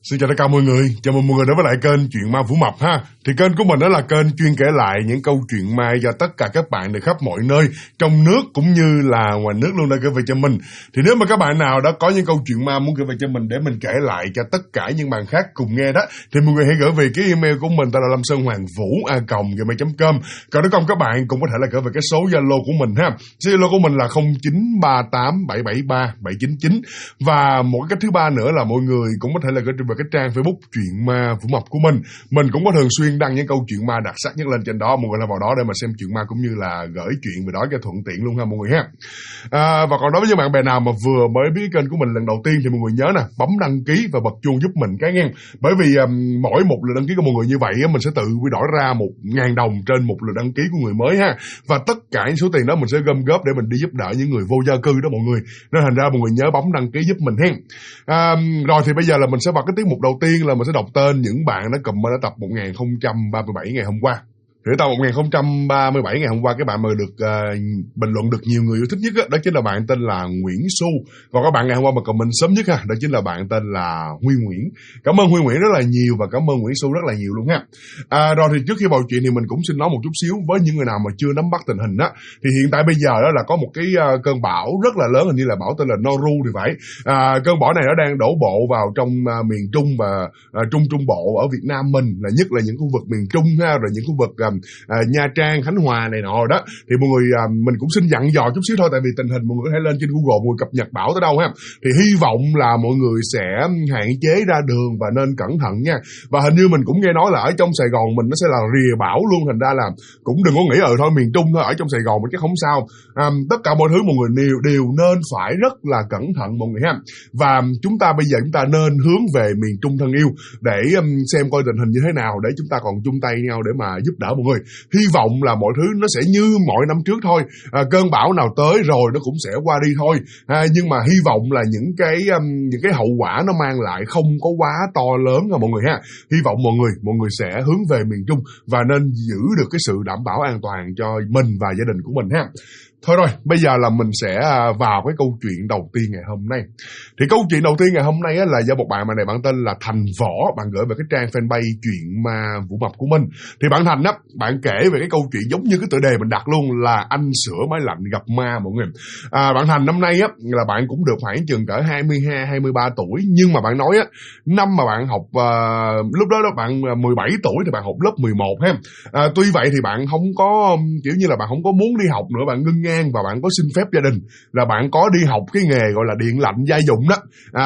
Xin chào tất cả mọi người, chào mừng mọi người đến với lại kênh Chuyện Ma Vũ Mập ha. Thì kênh của mình đó là kênh chuyên kể lại những câu chuyện ma cho tất cả các bạn từ khắp mọi nơi, trong nước cũng như là ngoài nước luôn đã gửi về cho mình. Thì nếu mà các bạn nào đã có những câu chuyện ma muốn gửi về cho mình để mình kể lại cho tất cả những bạn khác cùng nghe đó, thì mọi người hãy gửi về cái email của mình, tên là lamsonhoangvu@gmail.com. Còn nếu không các bạn cũng có thể là gửi về cái số Zalo của mình ha. Số Zalo của mình là 0938773799. Và một cái cách thứ ba nữa là mọi người cũng có thể là gửi về cái trang Facebook Chuyện Ma Vũ Mập của mình. Mình cũng có thường xuyên đăng những câu chuyện ma đặc sắc nhất lên trên đó, mọi người là vào đó để mà xem chuyện ma cũng như là gửi chuyện về đó cho thuận tiện luôn ha mọi người ha. Và còn đối với những bạn bè nào mà vừa mới biết kênh của mình lần đầu tiên thì mọi người nhớ nè, bấm đăng ký và bật chuông giúp mình cái nghe. Bởi vì mỗi một lượt đăng ký của mọi người như vậy mình sẽ tự quy đổi ra 1.000 đồng trên một lượt đăng ký của người mới ha. Và tất cả những số tiền đó mình sẽ gom góp để mình đi giúp đỡ những người vô gia cư đó mọi người. Nên thành ra mọi người nhớ bấm đăng ký giúp mình hen. Rồi thì bây giờ là mình sẽ vào cái tiết mục đầu tiên là mình sẽ đọc tên những bạn đã comment ở tập 1037 ngày hôm qua. Thì tập 1037 ngày hôm qua, cái bạn mà được bình luận được nhiều người yêu thích nhất đó chính là bạn tên là Nguyễn Xu. Còn các bạn ngày hôm qua mà comment sớm nhất đó chính là bạn tên là Huy Nguyễn. Cảm ơn Huy Nguyễn rất là nhiều và cảm ơn Nguyễn Xu rất là nhiều luôn ha. Rồi thì trước khi vào chuyện thì mình cũng xin nói một chút xíu với những người nào mà chưa nắm bắt tình hình đó. Thì hiện tại bây giờ đó là có một cái cơn bão rất là lớn, hình như là bão tên là Noru thì phải. Cơn bão này nó đang đổ bộ vào trong miền Trung và Trung Bộ ở Việt Nam mình, là nhất là những khu vực miền Trung ha, rồi những khu vực Nha Trang, Khánh Hòa này nọ đó. Thì mọi người mình cũng xin dặn dò chút xíu thôi, tại vì tình hình mọi người có thể lên trên Google mọi người cập nhật bão tới đâu ha. Thì hy vọng là mọi người sẽ hạn chế ra đường và nên cẩn thận nha. Và hình như mình cũng nghe nói là ở trong Sài Gòn mình nó sẽ là rìa bão luôn, thành ra là cũng đừng có nghĩ thôi miền Trung thôi, ở trong Sài Gòn mình chắc không sao. Tất cả mọi thứ mọi người đều nên phải rất là cẩn thận mọi người ha. Và chúng ta bây giờ chúng ta nên hướng về miền Trung thân yêu để xem coi tình hình như thế nào, để chúng ta còn chung tay nhau để mà giúp đỡ mọi người. Hy vọng là mọi thứ nó sẽ như mọi năm trước thôi. Cơn bão nào tới rồi nó cũng sẽ qua đi thôi. Nhưng mà hy vọng là những cái hậu quả nó mang lại không có quá to lớn nha mọi người ha. Hy vọng mọi người sẽ hướng về miền Trung và nên giữ được cái sự đảm bảo an toàn cho mình và gia đình của mình ha. Thôi rồi, bây giờ là mình sẽ vào cái câu chuyện đầu tiên ngày hôm nay. Thì câu chuyện đầu tiên ngày hôm nay là do một bạn này, bạn tên là Thành Võ, bạn gửi về cái trang fanpage Chuyện Ma Vũ Mập của mình. Thì bạn Thành á, bạn kể về cái câu chuyện giống như cái tựa đề mình đặt luôn là anh sửa máy lạnh gặp ma mọi người. Bạn Thành năm nay á là bạn cũng được khoảng chừng cỡ 22-23 tuổi, nhưng mà bạn nói á, năm mà bạn học lúc đó bạn 17 tuổi thì bạn học lớp 11 ha. Tuy vậy thì bạn không có kiểu như là bạn không có muốn đi học nữa, bạn ngưng ngang và bạn có xin phép gia đình là bạn có đi học cái nghề gọi là điện lạnh gia dụng đó.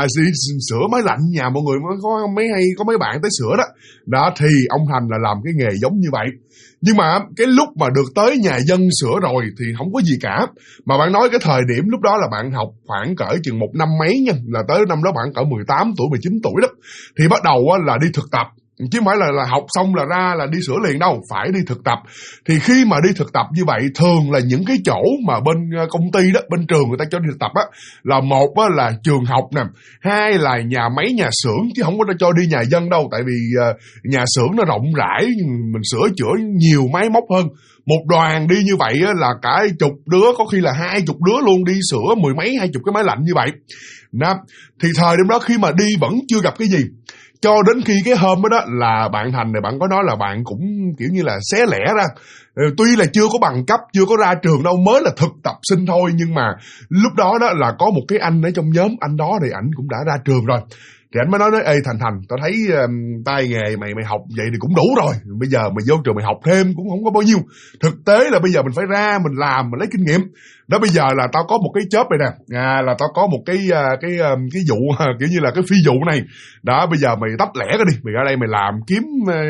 Sửa máy lạnh nhà mọi người có mấy bạn tới sửa đó. Đó thì ông Thành là làm cái nghề giống như vậy. Nhưng mà cái lúc mà được tới nhà dân sửa rồi thì không có gì cả. Mà bạn nói cái thời điểm lúc đó là bạn học khoảng cỡ chừng một năm mấy nha, là tới năm đó bạn cỡ 18 tuổi, 19 tuổi đó. Thì bắt đầu là đi thực tập. Chứ không phải là học xong là ra là đi sửa liền đâu, phải đi thực tập. Thì khi mà đi thực tập như vậy, thường là những cái chỗ mà bên công ty đó, bên trường người ta cho đi thực tập á, là một á là trường học nè, hai là nhà máy nhà xưởng, chứ không có cho đi nhà dân đâu. Tại vì nhà xưởng nó rộng rãi, mình sửa chữa nhiều máy móc hơn. Một đoàn đi như vậy á, là cả chục đứa, có khi là 20 đứa luôn đi sửa 10 mấy 20 cái máy lạnh như vậy. Đó. Thì thời điểm đó khi mà đi vẫn chưa gặp cái gì. Cho đến khi cái hôm đó là bạn Thành này, bạn có nói là bạn cũng kiểu như là xé lẻ ra. Tuy là chưa có bằng cấp, chưa có ra trường đâu, mới là thực tập sinh thôi. Nhưng mà lúc đó là có một cái anh ở trong nhóm, anh đó thì ảnh cũng đã ra trường rồi. Thì anh mới nói ê Thành, tao thấy tay nghề mày học vậy thì cũng đủ rồi. Bây giờ mày vô trường mày học thêm cũng không có bao nhiêu. Thực tế là bây giờ mình phải ra, mình làm, mình lấy kinh nghiệm. Đó bây giờ là tao có một cái job này nè, là tao có một cái vụ kiểu như là cái phi vụ này. Đó bây giờ mày tách lẻ cái đi, mày ra đây mày làm kiếm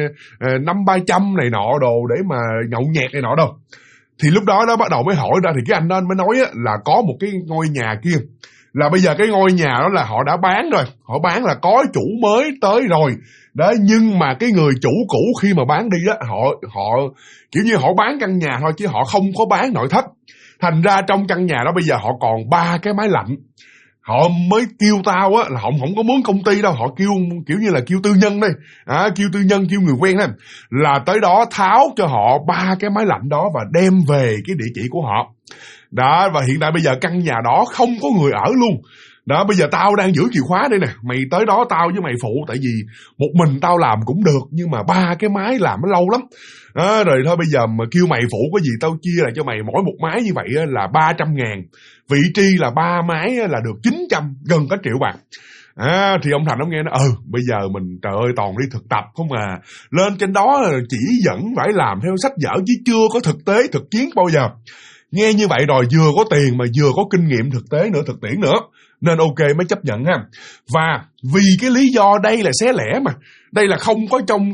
500-300 này nọ đồ để mà nhậu nhẹt này nọ đâu. Thì lúc đó bắt đầu mới hỏi ra, thì cái anh đó mới nói là có một cái ngôi nhà kia. Là bây giờ cái ngôi nhà đó là họ đã bán rồi, họ bán là có chủ mới tới rồi. Đó, nhưng mà cái người chủ cũ khi mà bán đi đó, họ kiểu như họ bán căn nhà thôi chứ họ không có bán nội thất. Thành ra trong căn nhà đó bây giờ họ còn 3 cái máy lạnh. Họ mới kêu tao á là họ không có mướn công ty đâu, họ kêu kiểu như là kêu tư nhân đây, kêu tư nhân, kêu người quen đây, là tới đó tháo cho họ 3 cái máy lạnh đó và đem về cái địa chỉ của họ. Đó, và hiện tại bây giờ căn nhà đó không có người ở luôn. Đó, bây giờ tao đang giữ chìa khóa đây nè, mày tới đó tao với mày phụ, tại vì một mình tao làm cũng được, nhưng mà 3 cái máy làm nó lâu lắm. Rồi thôi bây giờ mà kêu mày phụ có gì tao chia lại cho mày, mỗi một máy như vậy là 300.000, vị trí là 3 máy là được 900, gần cả triệu bạc. Thì ông Thành ông nghe nó bây giờ mình trời ơi toàn đi thực tập không à, lên trên đó chỉ dẫn phải làm theo sách vở chứ chưa có thực tế thực chiến bao giờ. Nghe như vậy rồi vừa có tiền mà vừa có kinh nghiệm thực tế nữa, thực tiễn nữa, nên ok mới chấp nhận ha. Và vì cái lý do đây là xé lẻ mà, đây là không có trong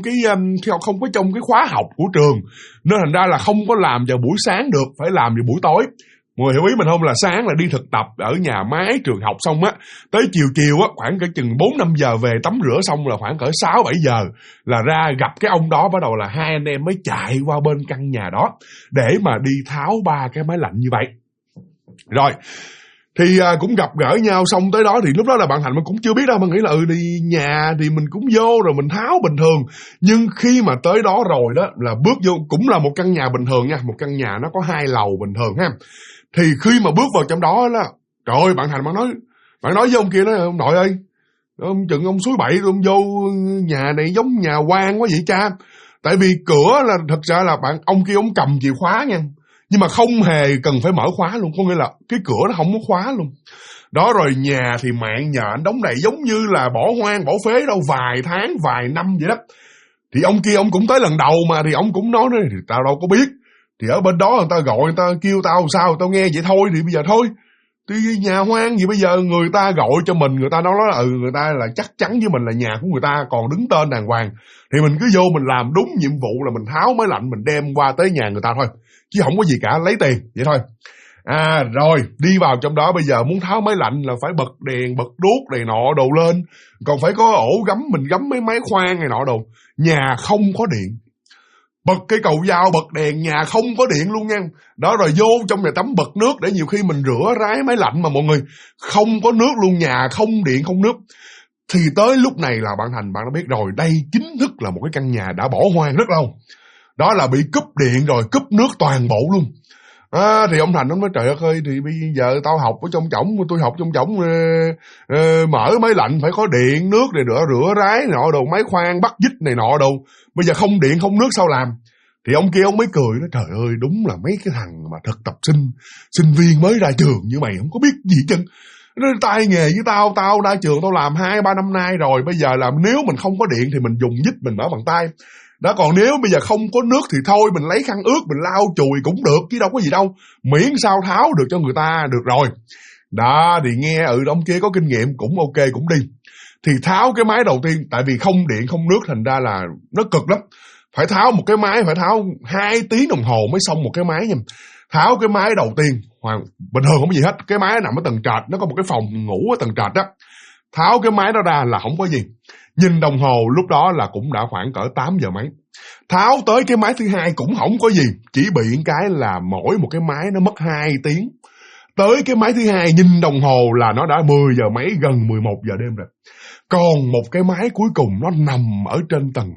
cái khóa học của trường, nên thành ra là không có làm vào buổi sáng được, phải làm vào buổi tối. Mọi người hiểu ý mình không? Là sáng là đi thực tập ở nhà máy trường học xong á, tới chiều á khoảng cỡ chừng 4-5 giờ về tắm rửa xong là khoảng cỡ 6-7 giờ là ra gặp cái ông đó, bắt đầu là hai anh em mới chạy qua bên căn nhà đó để mà đi tháo 3 cái máy lạnh như vậy. Rồi thì cũng gặp gỡ nhau xong tới đó thì lúc đó là bạn Thành mình cũng chưa biết đâu, mình nghĩ là đi nhà thì mình cũng vô rồi mình tháo bình thường. Nhưng khi mà tới đó rồi đó là bước vô, cũng là một căn nhà bình thường nha, một căn nhà nó có 2 lầu bình thường ha. Thì khi mà bước vào trong đó là trời ơi, bạn Thành bạn nói với ông kia đó, ông nội ơi, ông chừng ông suối bậy, ông vô nhà này giống nhà quan quá vậy cha. Tại vì cửa là thật ra là ông kia ông cầm chìa khóa nha, nhưng mà không hề cần phải mở khóa luôn, có nghĩa là cái cửa nó không có khóa luôn. Đó, rồi nhà thì mạng nhện đóng đầy giống như là bỏ hoang bỏ phế đâu, vài tháng vài năm vậy đó. Thì ông kia ông cũng tới lần đầu mà, thì ông cũng nói thì tao đâu có biết, thì ở bên đó người ta gọi, người ta kêu tao sao tao nghe vậy thôi, thì bây giờ thôi, thì nhà hoang gì bây giờ người ta gọi cho mình, người ta nói là người ta là chắc chắn với mình là nhà của người ta còn đứng tên đàng hoàng, thì mình cứ vô mình làm đúng nhiệm vụ là mình tháo máy lạnh mình đem qua tới nhà người ta thôi, chứ không có gì cả, lấy tiền vậy thôi. Rồi đi vào trong đó bây giờ muốn tháo máy lạnh là phải bật đèn bật đuốc này nọ đồ lên, còn phải có ổ gắm, mình gắm mấy máy khoan này nọ đồ. Nhà không có điện, bật cái cầu dao bật đèn, nhà không có điện luôn nha. Đó, rồi vô trong nhà tắm bật nước để nhiều khi mình rửa ráy máy lạnh mà mọi người, không có nước luôn, nhà không điện không nước. Thì tới lúc này là bạn Thành bạn đã biết rồi, đây chính thức là một cái căn nhà đã bỏ hoang rất lâu. Đó là bị cúp điện rồi, cúp nước toàn bộ luôn. Thì ông Thành ông nói trời đất ơi, thì bây giờ tao học ở trong chổng, tôi học trong chổng mở máy lạnh phải có điện nước này, rửa ráy nọ đồ, máy khoan bắt vít này nọ đồ, bây giờ không điện không nước sao làm. Thì ông kia ông mới cười nói trời ơi, đúng là mấy cái thằng mà thực tập sinh viên mới ra trường như mày không có biết gì chân. Nó tay nghề với tao ra trường tao làm 2-3 năm nay rồi, bây giờ làm nếu mình không có điện thì mình dùng vít mình mở bằng tay. Đó, còn nếu bây giờ không có nước thì thôi mình lấy khăn ướt mình lau chùi cũng được chứ đâu có gì đâu, miễn sao tháo được cho người ta được rồi. Đó, thì nghe ông kia có kinh nghiệm cũng ok cũng đi. Thì tháo cái máy đầu tiên, tại vì không điện không nước thành ra là nó cực lắm, phải tháo một cái máy phải tháo 2 tiếng đồng hồ mới xong một cái máy nha. Tháo cái máy đầu tiên bình thường không có gì hết, cái máy nằm ở tầng trệt, nó có một cái phòng ngủ ở tầng trệt đó. Tháo cái máy đó ra là không có gì, nhìn đồng hồ lúc đó là cũng đã khoảng cỡ 8 giờ mấy. Tháo tới cái máy thứ hai cũng không có gì, chỉ bị cái là mỗi một cái máy nó mất 2 tiếng. Tới cái máy thứ hai nhìn đồng hồ là nó đã 10 giờ mấy, gần 11 giờ đêm rồi. Còn một cái máy cuối cùng nó nằm ở trên tầng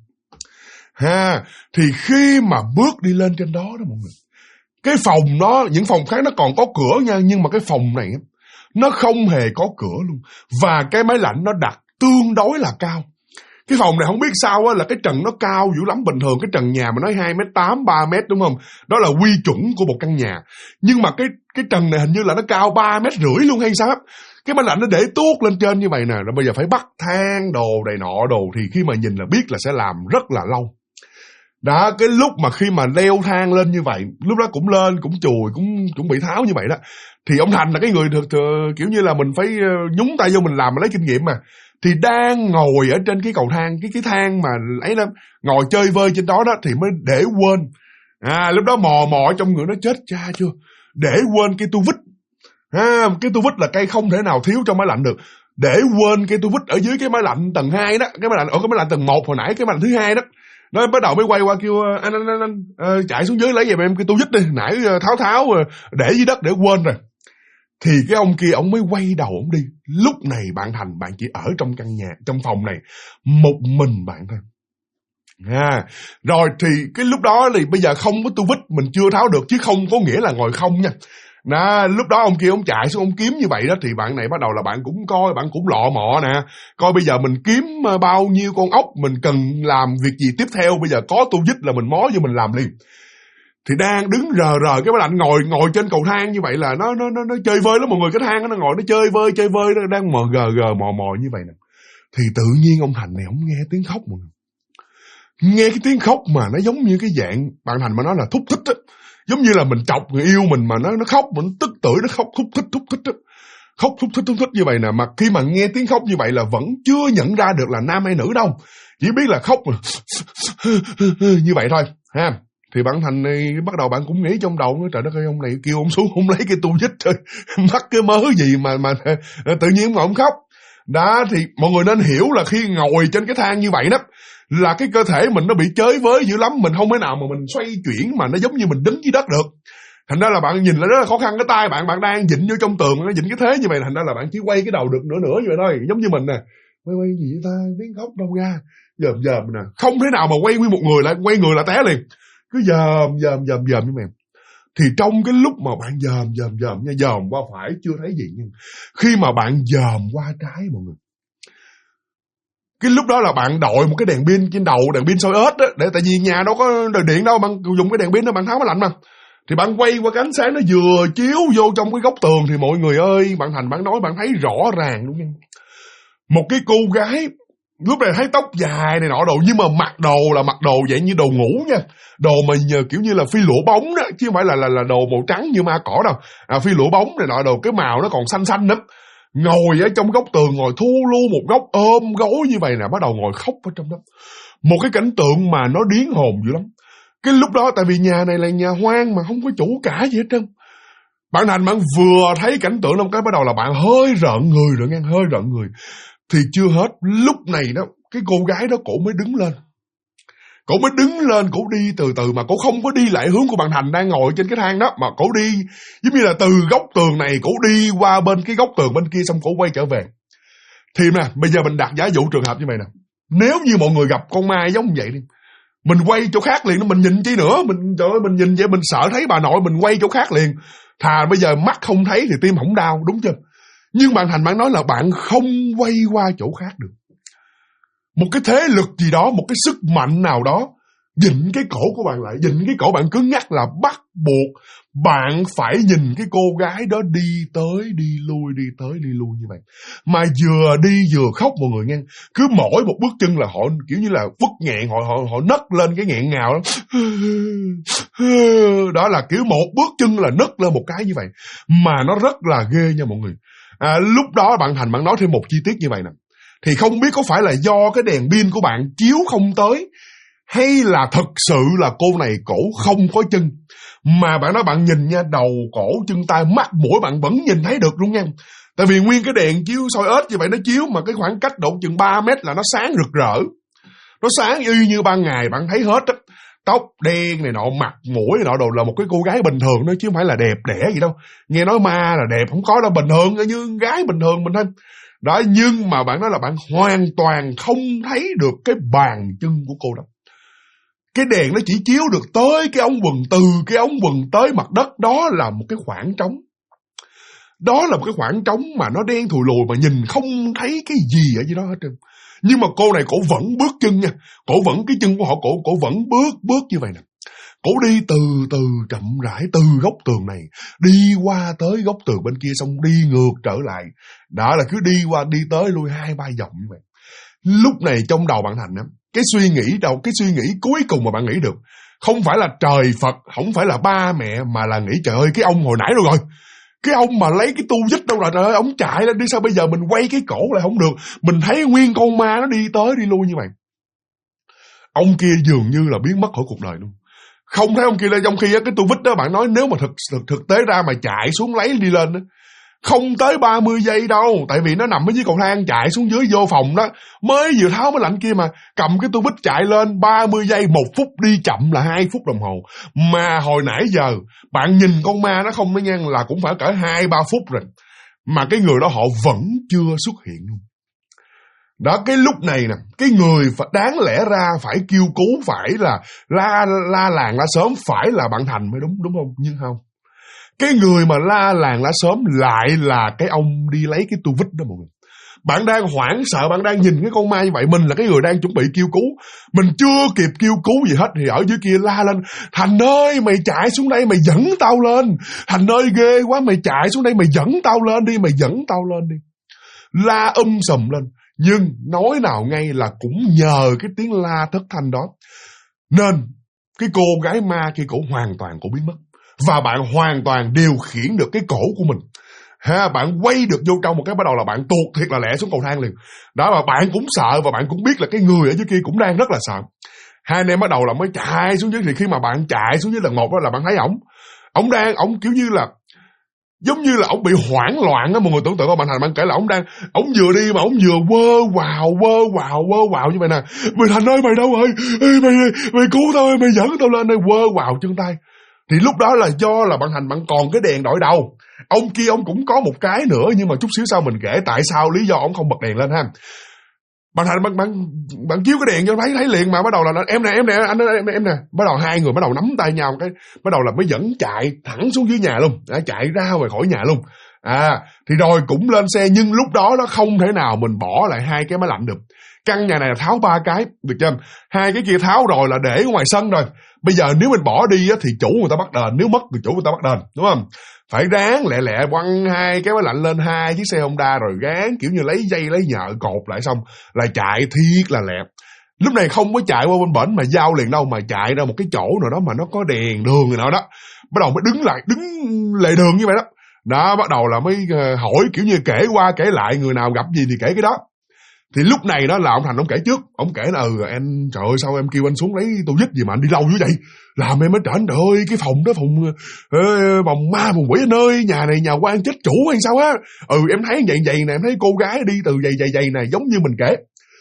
2. Thì khi mà bước đi lên trên đó đó mọi người, cái phòng đó, những phòng khác nó còn có cửa nha, nhưng mà cái phòng này nó không hề có cửa luôn. Và cái máy lạnh nó đặt tương đối là cao. Cái phòng này không biết sao á, là cái trần nó cao dữ lắm. Bình thường cái trần nhà mà nói 2m8, 3m đúng không? Đó là quy chuẩn của một căn nhà. Nhưng mà cái trần này hình như là nó cao 3,5m luôn hay sao? Cái máy lạnh nó để tuốt lên trên như vậy nè, rồi bây giờ phải bắt thang đồ này nọ đồ, thì khi mà nhìn là biết là sẽ làm rất là lâu. Đó, cái lúc mà khi mà leo thang lên như vậy, lúc đó cũng lên, cũng chùi, cũng bị tháo như vậy đó. Thì ông Thành là cái người kiểu như là mình phải nhúng tay vô mình làm, mình lấy kinh nghiệm mà. Thì đang ngồi ở trên cái cầu thang, cái thang mà ấy lắm, ngồi chơi vơi trên đó đó, thì mới để quên. Lúc đó mò trong người nó chết cha chưa, để quên cái tu vít. Cái tu vít là cây không thể nào thiếu trong máy lạnh được. Để quên cái tu vít ở dưới cái máy lạnh tầng 2 đó, cái máy lạnh tầng 1 hồi nãy, cái máy lạnh thứ 2 đó. Nó bắt đầu mới quay qua kêu anh chạy xuống dưới lấy giùm em cái tu vít đi, nãy tháo để dưới đất để quên rồi. Thì cái ông kia ông mới quay đầu ông đi. Lúc này bạn Thành bạn chỉ ở trong căn nhà, trong phòng này một mình bạn thôi. Rồi thì cái lúc đó thì bây giờ không có tu vít mình chưa tháo được, chứ không có nghĩa là ngồi không nha. Đó, lúc đó ông kia ông chạy xuống ông kiếm như vậy đó, thì bạn này bắt đầu là bạn cũng coi, bạn cũng lọ mọ nè, coi bây giờ mình kiếm bao nhiêu con ốc, mình cần làm việc gì tiếp theo, bây giờ có tu dít là mình mó vô mình làm liền. Thì đang đứng rờ cái bà Lạnh ngồi trên cầu thang như vậy là nó chơi vơi lắm mọi người, cái thang nó ngồi nó chơi vơi, nó đang mò mò như vậy nè. Thì tự nhiên ông Thành này ông nghe tiếng khóc mọi người. Nghe cái tiếng khóc mà nó giống như cái dạng bạn Thành mà nói là thúc thích á, giống như là mình chọc người yêu mình mà nó khóc, mình tức tưởi, nó khóc thúc thích á. Khóc thúc thích như vậy nè, mà khi mà nghe tiếng khóc như vậy là vẫn chưa nhận ra được là nam hay nữ đâu, chỉ biết là khóc như vậy thôi ha. Thì bạn Thành này bắt đầu bạn cũng nghĩ trong đầu, trời đất ơi, ông này kêu ông xuống không lấy cái tu dít thôi, mắc cái mớ gì mà tự nhiên mà ông khóc. Đó, thì mọi người nên hiểu là khi ngồi trên cái thang như vậy đó, là cái cơ thể mình nó bị chới với dữ lắm, mình không thể nào mà mình xoay chuyển mà nó giống như mình đứng dưới đất được. Thành ra là bạn nhìn là rất là khó khăn, cái tay bạn đang dịnh vô trong tường, nó dịnh cái thế như vậy, thành ra là bạn chỉ quay cái đầu được nửa như vậy thôi, giống như mình nè, quay gì vậy ta, tiếng khóc đâu ra, dòm nè, không thể nào mà quay nguyên một người lại, quay người là té liền, cứ dòm như vậy. Thì trong cái lúc mà bạn dòm qua phải chưa thấy gì, nhưng khi mà bạn dòm qua trái mọi người, cái lúc đó là bạn đội một cái đèn pin trên đầu, đèn pin soi ếch đó, để tại vì nhà đâu có đèn điện đâu, bạn dùng cái đèn pin đó bạn tháo máy lạnh mà. Thì bạn quay qua cái ánh sáng nó vừa chiếu vô trong cái góc tường, thì mọi người ơi, bạn Thành bạn nói bạn thấy rõ ràng luôn nha. Một cái cô gái lúc này thấy tóc dài này nọ đồ, nhưng mà mặc đồ là mặc đồ vậy như đồ ngủ nha, đồ mà kiểu như là phi lụa bóng đó, chứ không phải là đồ màu trắng như ma cỏ đâu, phi lụa bóng này nọ đồ, cái màu nó còn xanh lắm. Ngồi ở trong góc tường, ngồi thu lu một góc ôm gối như vậy nè, bắt đầu ngồi khóc ở trong đó. Một cái cảnh tượng mà nó điếng hồn dữ lắm. Cái lúc đó tại vì nhà này là nhà hoang mà không có chủ cả gì hết trơn. Bạn Thành bạn vừa thấy cảnh tượng đó, cái bắt đầu là bạn hơi rợn người rồi nghe, hơi rợn người. Thì chưa hết, lúc này đó, cái cô gái đó cổ mới đứng lên. Cổ mới đứng lên, cổ đi từ từ mà cổ không có đi lại hướng của bạn Thành đang ngồi trên cái thang đó, mà cổ đi giống như là từ góc tường này cổ đi qua bên cái góc tường bên kia, xong cổ quay trở về. Thì nè, bây giờ mình đặt giả dụ trường hợp như vậy nè, nếu như mọi người gặp con ma giống vậy đi, mình quay chỗ khác liền, mình nhìn chi nữa, trời ơi, mình nhìn vậy mình sợ thấy bà nội, mình quay chỗ khác liền. Thà bây giờ mắt không thấy thì tim không đau, đúng chưa? Nhưng bạn Thành bạn nói là bạn không quay qua chỗ khác được. Một cái thế lực gì đó, một cái sức mạnh nào đó dịnh cái cổ của bạn lại, dịnh cái cổ bạn cứng ngắc, là bắt buộc bạn phải nhìn cái cô gái đó đi tới đi lui như vậy. Mà vừa đi vừa khóc mọi người nghe. Cứ mỗi một bước chân là họ kiểu như là vứt nghẹn, họ nấc lên cái nghẹn ngào đó. Đó là kiểu một bước chân là nấc lên một cái như vậy. Mà nó rất là ghê nha mọi người. Lúc đó bạn Thành bạn nói thêm một chi tiết như vậy nè. Thì không biết có phải là do cái đèn pin của bạn chiếu không tới, hay là thật sự là cô này cổ không có chân. Mà bạn nói bạn nhìn nha, đầu, cổ, chân tay, mắt, mũi bạn vẫn nhìn thấy được luôn nha. Tại vì nguyên cái đèn chiếu soi ếch như vậy nó chiếu mà cái khoảng cách độ chừng 3 mét là nó sáng rực rỡ. Nó sáng y như ban ngày, bạn thấy hết á. Tóc đen này nọ, mặt mũi này nọ đồ, là một cái cô gái bình thường đó, chứ không phải là đẹp đẽ gì đâu. Nghe nói ma là đẹp, không có đâu, bình thường như gái bình thường mình thôi. Đó, nhưng mà bạn nói là bạn hoàn toàn không thấy được cái bàn chân của cô đó. Cái đèn nó chỉ chiếu được tới cái ống quần, từ cái ống quần tới mặt đất, đó là một cái khoảng trống. Đó là một cái khoảng trống mà nó đen thùi lùi mà nhìn không thấy cái gì ở dưới đó hết trơn. Nhưng mà cô này cổ vẫn bước chân nha, cổ vẫn cái chân của họ, cổ vẫn bước như vậy nè. Cổ đi từ từ chậm rãi từ góc tường này đi qua tới góc tường bên kia, xong đi ngược trở lại. Đó là cứ đi qua đi tới lui 2-3 vòng như vậy. Lúc này trong đầu bạn Thành á, cái suy nghĩ cuối cùng mà bạn nghĩ được không phải là trời Phật, không phải là ba mẹ, mà là nghĩ trời ơi cái ông hồi nãy đâu rồi. Cái ông mà lấy cái tu dít đâu rồi, trời ơi ông chạy lên đi, sao bây giờ mình quay cái cổ lại không được. Mình thấy nguyên con ma nó đi tới đi lui như vậy. Ông kia dường như là biến mất khỏi cuộc đời luôn. Không thấy ông kia lên, trong khi cái tu vít đó bạn nói nếu mà thực tế ra mà chạy xuống lấy đi lên đó, không tới 30 giây đâu. Tại vì nó nằm ở dưới cầu thang, chạy xuống dưới vô phòng đó, mới vừa tháo máy lạnh kia mà cầm cái tu vít chạy lên 30 giây, 1 phút đi chậm là 2 phút đồng hồ. Mà hồi nãy giờ bạn nhìn con ma nó không, nó nha, là cũng phải cỡ 2-3 phút rồi. Mà cái người đó họ vẫn chưa xuất hiện luôn. Đó, cái lúc này nè, cái người đáng lẽ ra phải kêu cứu, phải là la làng la sớm, phải là bạn Thành mới đúng không? Nhưng không. Cái người mà la làng lá xóm lại là cái ông đi lấy cái tu vít đó mọi người. Bạn đang hoảng sợ, bạn đang nhìn cái con ma như vậy, mình là cái người đang chuẩn bị kêu cứu. Mình chưa kịp kêu cứu gì hết thì ở dưới kia la lên: Thành ơi, mày chạy xuống đây, mày dẫn tao lên. Thành ơi, ghê quá, mày chạy xuống đây, mày dẫn tao lên đi, mày dẫn tao lên đi. La sùm lên. Nhưng nói nào ngay là cũng nhờ cái tiếng la thất thanh đó nên cái cô gái ma kia cổ hoàn toàn cổ biến mất. Và bạn hoàn toàn điều khiển được cái cổ của mình. Bạn quay được vô trong một cái bắt đầu là bạn tuột thiệt là lẹ xuống cầu thang liền. Đó, mà bạn cũng sợ và bạn cũng biết là cái người ở dưới kia cũng đang rất là sợ. Hai anh em bắt đầu là mới chạy xuống dưới. Thì khi mà bạn chạy xuống dưới lần một đó là bạn thấy ổng kiểu như là giống như là ổng bị hoảng loạn á. Mọi người tưởng tượng coi, bạn kể là ổng vừa đi mà ổng vừa quơ quào như vậy nè. Mày Thành ơi, mày đâu rồi? Mày cứu tao ơi, mày dẫn tao lên đây, quơ quào chân tay. Thì lúc đó là do là bạn Thành bạn còn cái đèn đội đầu. Ông kia ông cũng có một cái nữa, nhưng mà chút xíu sau mình kể tại sao lý do ông không bật đèn lên ha. Bạn Thành bạn chiếu cái đèn cho thấy liền mà. Bắt đầu là em nè anh em nè. Bắt đầu hai người bắt đầu nắm tay nhau, cái bắt đầu là mới dẫn chạy thẳng xuống dưới nhà luôn, chạy ra ngoài khỏi nhà luôn. Thì rồi cũng lên xe, nhưng lúc đó nó không thể nào mình bỏ lại hai cái máy lạnh được. Căn nhà này là tháo 3 cái, được chưa? Hai cái kia tháo rồi là để ngoài sân rồi. Bây giờ nếu mình bỏ đi á, thì chủ người ta bắt đền, nếu mất thì chủ người ta bắt đền, đúng không? Phải ráng lẹ lẹ quăng hai cái máy lạnh lên hai chiếc xe Honda, rồi ráng kiểu như lấy dây lấy nhợ cột lại, xong là chạy thiệt là lẹ. Lúc này không có chạy qua bên bển mà giao liền đâu, mà chạy ra một cái chỗ nào đó mà nó có đèn đường rồi nào đó. Bắt đầu mới đứng lề đường như vậy đó. Đó, bắt đầu là mới hỏi kiểu như kể qua kể lại, người nào gặp gì thì kể cái đó. Thì lúc này đó là ông Thành ông kể trước. Ông kể là anh, trời ơi, sao em kêu anh xuống lấy tô vít gì mà anh đi lâu như vậy? Làm em mới trển, trời ơi, cái phòng đó phòng ma phòng quỷ anh ơi, nhà này nhà quan chết chủ hay sao á? Em thấy vậy nè, em thấy cô gái đi từ vậy nè, giống như mình kể.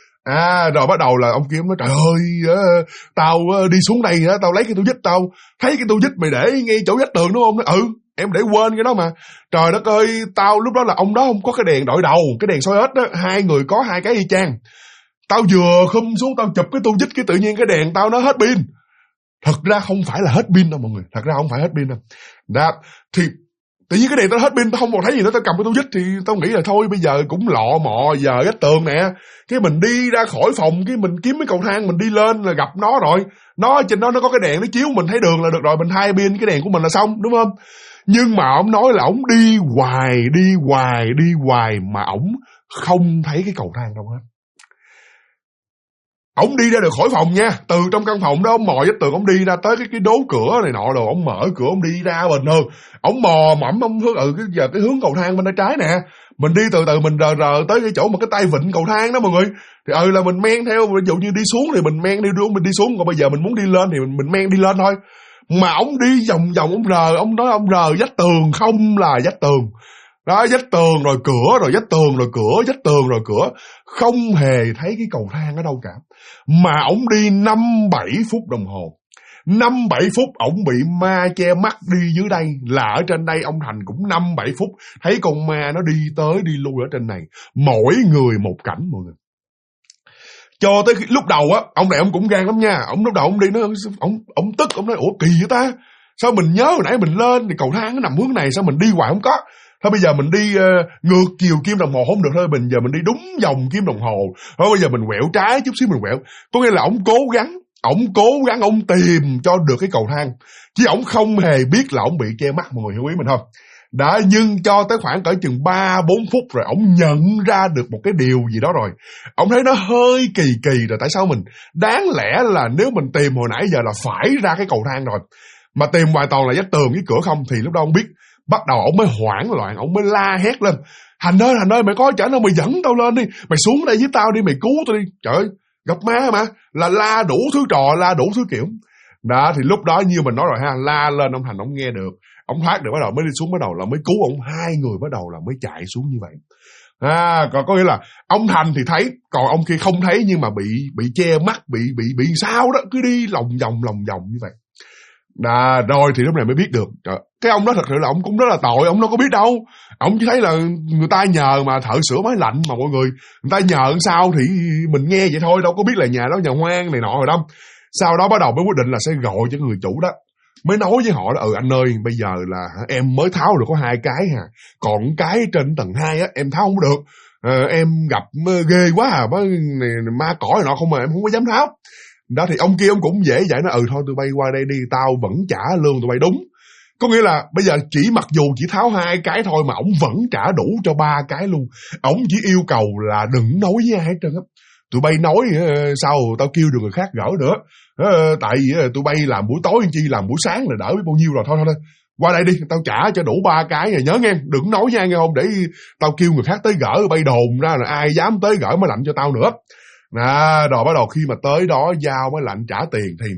Rồi bắt đầu là ông kia nói: trời ơi, tao đi xuống đây tao lấy cái tô vít, tao thấy cái tô vít mày để ngay chỗ vách tường đúng không? Em để quên cái đó mà. Trời đất ơi, tao lúc đó là ông đó không có cái đèn đội đầu, cái đèn soi ếch đó, hai người có hai cái y chang. Tao vừa khum xuống tao chụp cái tô vít, cái tự nhiên cái đèn tao nó hết pin. Thật ra không phải là hết pin đâu mọi người, thật ra không phải hết pin đâu. Đó, thì tự nhiên cái đèn tao hết pin, tao không còn thấy gì nữa, tao cầm cái tô vít thì tao nghĩ là thôi bây giờ cũng lọ mọ giờ vách tường nè, cái mình đi ra khỏi phòng, cái mình kiếm cái cầu thang mình đi lên là gặp nó rồi. Nó trên đó nó có cái đèn nó chiếu mình thấy đường là được rồi, mình thay pin cái đèn của mình là xong, đúng không? Nhưng mà ông nói là ông đi hoài mà ổng không thấy cái cầu thang đâu hết. Ông đi ra được khỏi phòng nha, từ trong căn phòng đó ông mò vách tường, ông đi ra tới cái đố cửa này nọ rồi, ông mở cửa ông đi ra bình thường. Ông mò mẫm ông hướng cái hướng cầu thang bên tay trái nè. Mình đi từ từ mình rờ tới cái chỗ mà cái tay vịn cầu thang đó mọi người. Thì là mình men theo, ví dụ như đi xuống thì mình men mình đi xuống, còn bây giờ mình muốn đi lên thì mình men đi lên thôi. Mà ông đi vòng ông nói ông rờ vách tường không là vách tường. Đó, vách tường rồi cửa, rồi vách tường rồi cửa, vách tường rồi cửa. Không hề thấy cái cầu thang ở đâu cả. Mà ổng đi 5-7 phút đồng hồ. 5-7 phút ổng bị ma che mắt đi dưới đây. Là ở trên đây ông Thành cũng 5-7 phút thấy con ma nó đi tới đi lui ở trên này. Mỗi người một cảnh mọi người. Cho tới lúc đầu á, ông này ông cũng gan lắm nha. Ông lúc đầu ông đi ông tức, ông nói: ủa kỳ vậy ta? Sao mình nhớ hồi nãy mình lên thì cầu thang nó nằm hướng này, sao mình đi hoài không có? Thôi bây giờ mình đi ngược chiều kim đồng hồ không được, thôi bây giờ mình đi đúng vòng kim đồng hồ. Thôi bây giờ mình quẹo trái chút xíu mình quẹo. Có nghĩa là ông cố gắng ông tìm cho được cái cầu thang. Chứ ông không hề biết là ông bị che mắt, mọi người hiểu ý mình không? Đã, nhưng cho tới khoảng cỡ chừng 3-4 phút rồi ông nhận ra được một cái điều gì đó rồi. Ông thấy nó hơi kỳ rồi, tại sao mình đáng lẽ là nếu mình tìm hồi nãy giờ là phải ra cái cầu thang rồi, mà tìm hoàn toàn là vách tường với cửa không. Thì lúc đó ông biết, bắt đầu ông mới hoảng loạn, ông mới la hét lên: Thành ơi, mày có chở nào mày dẫn tao lên đi, mày xuống đây với tao đi, mày cứu tao đi. Trời ơi, gặp ma mà, là la đủ thứ trò, la đủ thứ kiểu. Đó, thì lúc đó như mình nói rồi ha, la lên ông Thành ông nghe được, ông thoát được, bắt đầu mới đi xuống, bắt đầu là mới cứu ông. Hai người bắt đầu là mới chạy xuống như vậy. Còn có nghĩa là ông Thành thì thấy, còn ông kia không thấy, nhưng mà bị che mắt, bị sao đó, cứ đi lòng vòng như vậy. Rồi thì lúc này mới biết được. Trời, cái ông đó thật sự là ông cũng rất là tội, ông đâu có biết đâu. Ông chỉ thấy là người ta nhờ mà thợ sửa máy lạnh mà mọi người ta nhờ sao thì mình nghe vậy thôi, đâu có biết là nhà đó nhà hoang này nọ rồi đâu. Sau đó bắt đầu mới quyết định là sẽ gọi cho người chủ đó. mới nói với họ là anh ơi, bây giờ là em mới tháo được có 2 cái hà, còn cái trên tầng 2 á em tháo không được. Em gặp ghê quá à, ma cỏ này nọ không mà em không có dám tháo. Đó thì ông kia ông cũng dễ dãi nói thôi tụi bay qua đây đi, tao vẫn trả lương tụi bay đúng. Có nghĩa là bây giờ mặc dù chỉ tháo 2 cái thôi mà ổng vẫn trả đủ cho 3 cái luôn. Ổng chỉ yêu cầu là đừng nói với ai hết trơn á. Tụi bay nói sao tao kêu được người khác gỡ nữa. Tại vì tụi bay làm buổi tối chi làm buổi sáng là đỡ biết bao nhiêu rồi. Thôi qua đây đi, tao trả cho đủ 3 cái rồi, nhớ nghe, đừng nói với ai nghe không, để tao kêu người khác tới gỡ, bay đồn ra là ai dám tới gỡ mới lạnh cho tao nữa. Rồi bắt đầu khi mà tới đó giao mới lạnh trả tiền thì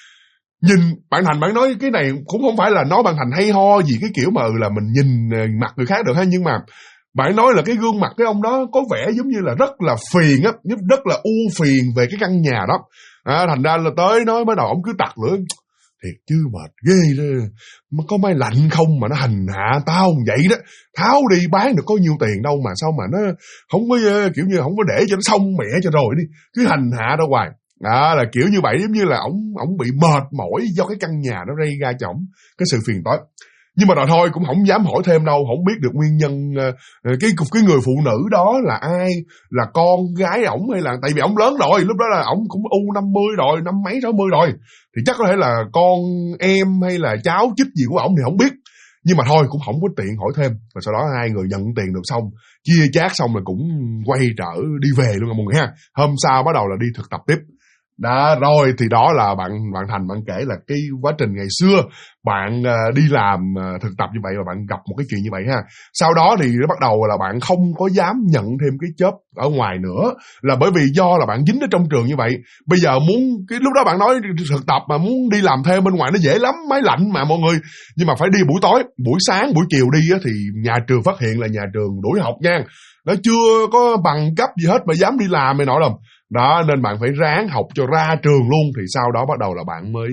nhìn bạn Thành, bạn nói cái này cũng không phải là nói bạn Thành hay ho gì cái kiểu mà là mình nhìn mặt người khác được ha, nhưng mà bạn nói là cái gương mặt cái ông đó có vẻ giống như là rất là phiền á, rất là u phiền về cái căn nhà đó. Thành ra là tới nói bắt đầu ông cứ tặc lửa, thiệt chứ mệt ghê đó, mà có máy lạnh không mà nó hành hạ tao vậy đó, tháo đi bán được có nhiêu tiền đâu mà sao mà nó không có kiểu như không có để cho nó xong mẹ cho rồi đi, cứ hành hạ tao hoài. Là kiểu như vậy, giống như là ổng bị mệt mỏi do cái căn nhà nó gây ra cho ổng cái sự phiền toái. Nhưng mà rồi thôi cũng không dám hỏi thêm đâu, không biết được nguyên nhân cái người phụ nữ đó là ai, là con gái ổng hay là, tại vì ổng lớn rồi, lúc đó là ổng cũng U50 rồi, 50 mấy 60 rồi, thì chắc có thể là con em hay là cháu chích gì của ổng thì không biết. Nhưng mà thôi cũng không có tiện hỏi thêm. Và sau đó hai người nhận tiền được xong, chia chác xong là cũng quay trở đi về luôn mọi người ha. Hôm sau bắt đầu là đi thực tập tiếp. Đó, rồi thì đó là bạn Thành bạn kể là cái quá trình ngày xưa bạn đi làm thực tập như vậy và bạn gặp một cái chuyện như vậy ha. Sau đó thì bắt đầu là bạn không có dám nhận thêm cái job ở ngoài nữa, là bởi vì do là bạn dính ở trong trường như vậy. Bây giờ muốn cái lúc đó bạn nói thực tập mà muốn đi làm thêm bên ngoài nó dễ lắm, máy lạnh mà mọi người, nhưng mà phải đi buổi tối, buổi sáng buổi chiều đi á, thì nhà trường phát hiện là nhà trường đuổi học nha, nó chưa có bằng cấp gì hết mà dám đi làm này nọ đâu. Đó, nên bạn phải ráng học cho ra trường luôn, thì sau đó bắt đầu là bạn mới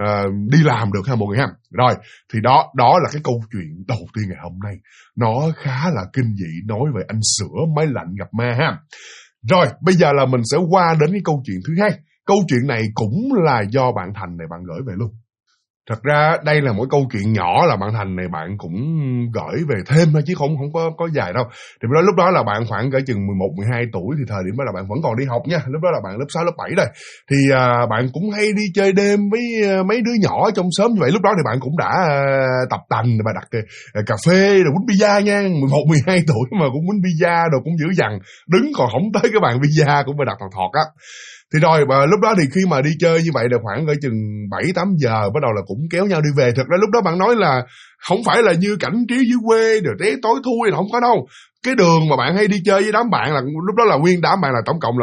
đi làm được ha mọi người ha. Rồi, thì đó là cái câu chuyện đầu tiên ngày hôm nay. Nó khá là kinh dị, nói về anh sửa máy lạnh gặp ma ha. Rồi, bây giờ là mình sẽ qua đến cái câu chuyện thứ hai. Câu chuyện này cũng là do bạn Thành này bạn gửi về luôn. Thật ra đây là một câu chuyện nhỏ là bạn Thành này bạn cũng gửi về thêm thôi chứ không có dài đâu. Thì lúc đó là bạn khoảng cỡ chừng 11, 12 tuổi, thì thời điểm đó là bạn vẫn còn đi học nha. Lúc đó là bạn lớp 6, lớp 7 rồi. Thì bạn cũng hay đi chơi đêm với mấy đứa nhỏ trong xóm như vậy. Lúc đó thì bạn cũng đã tập tành và đặt cà phê rồi quýnh pizza nha. 11, 12 tuổi mà cũng quýnh pizza rồi cũng dữ dằn. Đứng còn không tới cái bàn pizza cũng phải đặt thọt á. Thì rồi lúc đó thì khi mà đi chơi như vậy là khoảng ở chừng 7-8 giờ bắt đầu là cũng kéo nhau đi về. Thực ra lúc đó bạn nói là không phải là như cảnh trí dưới quê rồi té tối thui là không có đâu. Cái đường mà bạn hay đi chơi với đám bạn là lúc đó là nguyên đám bạn là tổng cộng là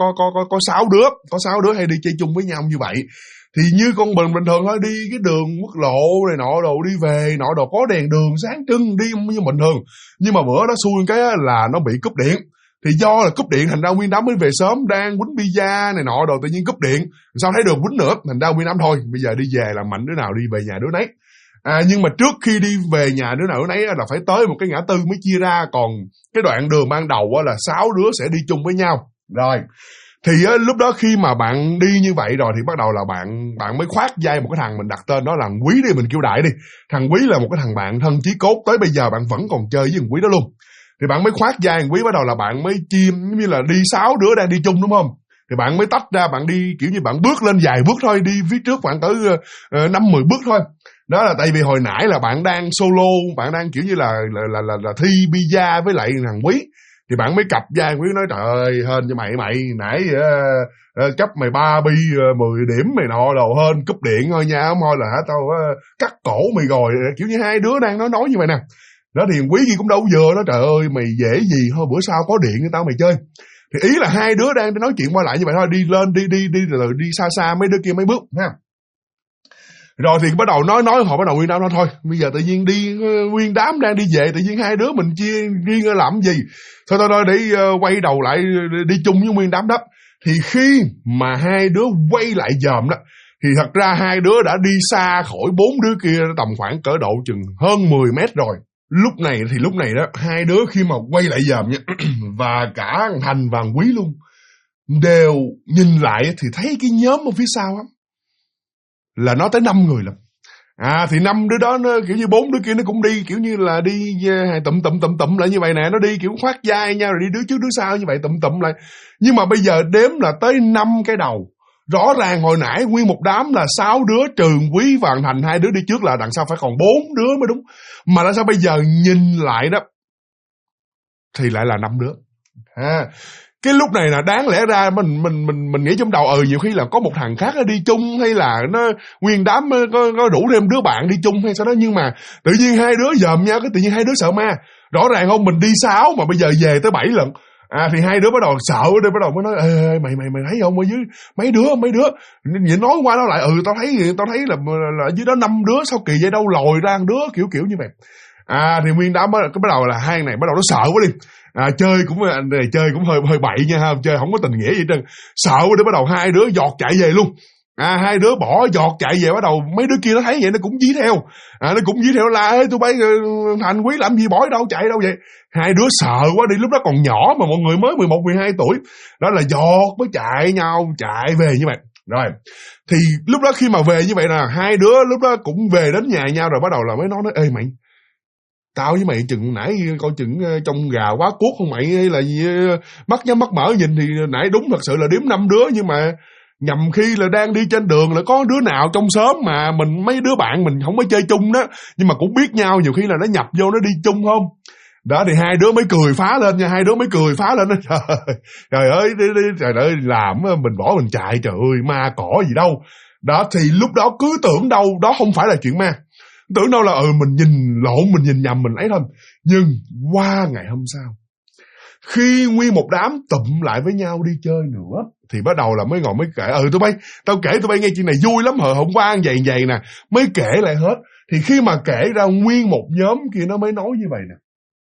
có 6 đứa, có 6 đứa hay đi chơi chung với nhau như vậy. Thì như con bình thường thôi, đi cái đường quốc lộ này nọ đồ đi về nọ đồ, có đèn đường sáng trưng đi như bình thường. Nhưng mà bữa đó xui cái là nó bị cúp điện. Thì do là cúp điện thành ra nguyên đám mới về sớm, đang quýnh pizza này nọ đồ, tự nhiên cúp điện, sao thấy được quýnh nữa, thành ra nguyên đám thôi, bây giờ đi về làm mạnh đứa nào đi về nhà đứa nấy. Nhưng mà trước khi đi về nhà đứa nào đứa nấy là phải tới một cái ngã tư mới chia ra, còn cái đoạn đường ban đầu là 6 đứa sẽ đi chung với nhau. Rồi thì lúc đó khi mà bạn đi như vậy rồi thì bắt đầu là bạn mới khoác vai một cái thằng, mình đặt tên đó là thằng Quý đi, mình kêu đại đi. Thằng Quý là một cái thằng bạn thân chí cốt, tới bây giờ bạn vẫn còn chơi với thằng Quý đó luôn. Thì bạn mới khoác vai thằng Quý, bắt đầu là bạn mới chim như là đi 6 đứa đang đi chung đúng không? Thì bạn mới tách ra, bạn đi kiểu như bạn bước lên vài bước thôi, đi phía trước bạn tới 5-10 bước thôi. Đó là tại vì hồi nãy là bạn đang solo, bạn đang kiểu như là thi pizza với lại thằng Quý. Thì bạn mới cặp vai Quý nói trời ơi, hên cho mày nãy cấp mày 3 bi 10 điểm mày nọ đồ, hên cúp điện thôi nha, không thôi là tao cắt cổ mày rồi. Kiểu như hai đứa đang nói như vậy nè. Đó thì Quý gì cũng đâu vừa đó, trời ơi mày dễ gì thôi, bữa sau có điện cho tao mày chơi. Thì ý là hai đứa đang nói chuyện qua lại như vậy thôi, đi lên rồi đi xa mấy đứa kia mấy bước ha. Rồi thì bắt đầu nói họ bắt đầu nguyên đám nói thôi, bây giờ tự nhiên đi nguyên đám đang đi về, tự nhiên hai đứa mình chia riêng làm gì. Thôi để quay đầu lại đi chung với nguyên đám đó. Thì khi mà hai đứa quay lại dòm đó, thì thật ra hai đứa đã đi xa khỏi 4 đứa kia tầm khoảng cỡ độ chừng hơn 10 mét rồi. Lúc này đó, hai đứa khi mà quay lại dòm nha, và cả thằng Thành và thằng Quý luôn, đều nhìn lại thì thấy cái nhóm ở phía sau á, là nó tới 5 người lận. Thì 5 đứa đó nó kiểu như 4 đứa kia nó cũng đi kiểu như là đi tụm lại như vậy nè, nó đi kiểu khoác vai nhau rồi đi đứa trước đứa sau như vậy tụm lại. Nhưng mà bây giờ đếm là tới 5 cái đầu. Rõ ràng hồi nãy nguyên một đám là 6 đứa trừ Quý và thằng Thành, 2 đứa đi trước là đằng sau phải còn 4 đứa mới đúng. Mà tại sao bây giờ nhìn lại đó thì lại là 5 đứa. Cái lúc này là đáng lẽ ra mình nghĩ trong đầu nhiều khi là có một thằng khác nó đi chung, hay là nó nguyên đám có đủ thêm đứa bạn đi chung hay sao đó, nhưng mà tự nhiên 2 đứa dòm nhau, cái tự nhiên 2 đứa sợ ma. Rõ ràng không, mình đi 6 mà bây giờ về tới 7 lần. Thì 2 đứa bắt đầu sợ, bắt đầu mới nói ê, mày thấy không, ở dưới mấy đứa nhìn nói qua nó lại tao thấy là ở dưới đó 5 đứa, sao kỳ vậy, đâu lòi ra một đứa, kiểu như vậy. Thì nguyên đám bắt đầu là hai này bắt đầu nó sợ quá đi. Chơi cũng hơi bậy nha ha, chơi không có tình nghĩa gì trơn, sợ quá đi, bắt đầu 2 đứa giọt chạy về luôn. 2 đứa bỏ giọt chạy về, bắt đầu mấy đứa kia nó thấy vậy nó cũng dí theo. Nó cũng dí theo là ê tụi bay Thành Quý làm gì bỏ đâu, chạy đâu vậy. 2 đứa sợ quá đi, lúc đó còn nhỏ mà mọi người mới 11, 12 tuổi. Đó là giọt mới chạy về như vậy. Rồi, thì lúc đó khi mà về như vậy là 2 đứa lúc đó cũng về đến nhà nhau rồi, bắt đầu là mới nói ê mày, tao với mày chừng nãy coi chừng trong gà quá cuốc không mày, hay là gì mắt nhắm mắt mở nhìn thì nãy đúng thật sự là đếm 5 đứa, nhưng mà nhầm khi là đang đi trên đường là có đứa nào trong xóm mà mấy đứa bạn mình không có chơi chung đó, nhưng mà cũng biết nhau, nhiều khi là nó nhập vô nó đi chung không. Đó thì 2 đứa mới cười phá lên nha, 2 đứa mới cười phá lên đó. Trời ơi, trời ơi, làm mình bỏ mình chạy, trời ơi, ma cỏ gì đâu. Đó thì lúc đó cứ tưởng đâu đó không phải là chuyện ma, tưởng đâu là mình nhìn lộn, mình nhìn nhầm, mình ấy thôi. Nhưng qua ngày hôm sau, khi nguyên một đám tụm lại với nhau đi chơi nữa, thì bắt đầu là mới ngồi mới kể tao kể tụi bay nghe chuyện này vui lắm, hôm qua vậy nè, mới kể lại hết. Thì khi mà kể ra nguyên một nhóm kia nó mới nói như vậy nè.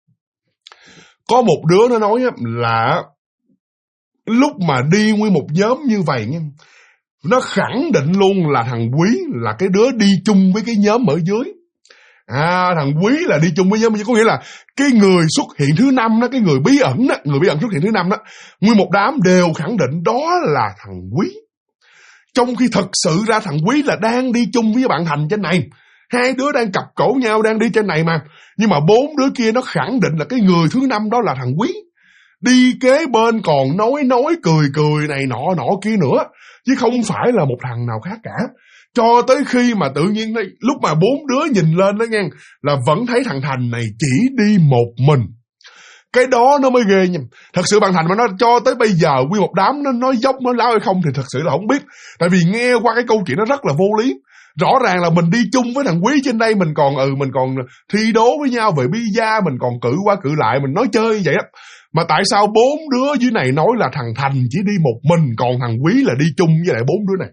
Có một đứa nó nói là lúc mà đi nguyên một nhóm như vậy nha, nó khẳng định luôn là thằng Quý là cái đứa đi chung với cái nhóm ở dưới. Thằng Quý là đi chung với nhóm, có nghĩa là cái người xuất hiện thứ 5 đó, cái người bí ẩn đó, người bí ẩn xuất hiện thứ 5 đó, nguyên một đám đều khẳng định đó là thằng Quý. Trong khi thật sự ra thằng Quý là đang đi chung với bạn Thành trên này. 2 đứa đang cặp cổ nhau đang đi trên này mà. Nhưng mà 4 đứa kia nó khẳng định là cái người thứ 5 đó là thằng Quý. Đi kế bên còn nói cười này nọ kia nữa, chứ không phải là một thằng nào khác cả. Cho tới khi mà tự nhiên lúc mà 4 đứa nhìn lên đó nghe, là vẫn thấy thằng Thành này chỉ đi một mình. Cái đó nó mới ghê nha. Thật sự bạn Thành mà nó cho tới bây giờ nguyên một đám nó nói dốc nó láo hay không thì thật sự là không biết. Tại vì nghe qua cái câu chuyện nó rất là vô lý. Rõ ràng là mình đi chung với thằng Quý trên đây, mình còn thi đố với nhau về bida, mình còn cự qua cự lại, mình nói chơi vậy á. Mà tại sao 4 đứa dưới này nói là thằng Thành chỉ đi một mình, còn thằng Quý là đi chung với lại 4 đứa này?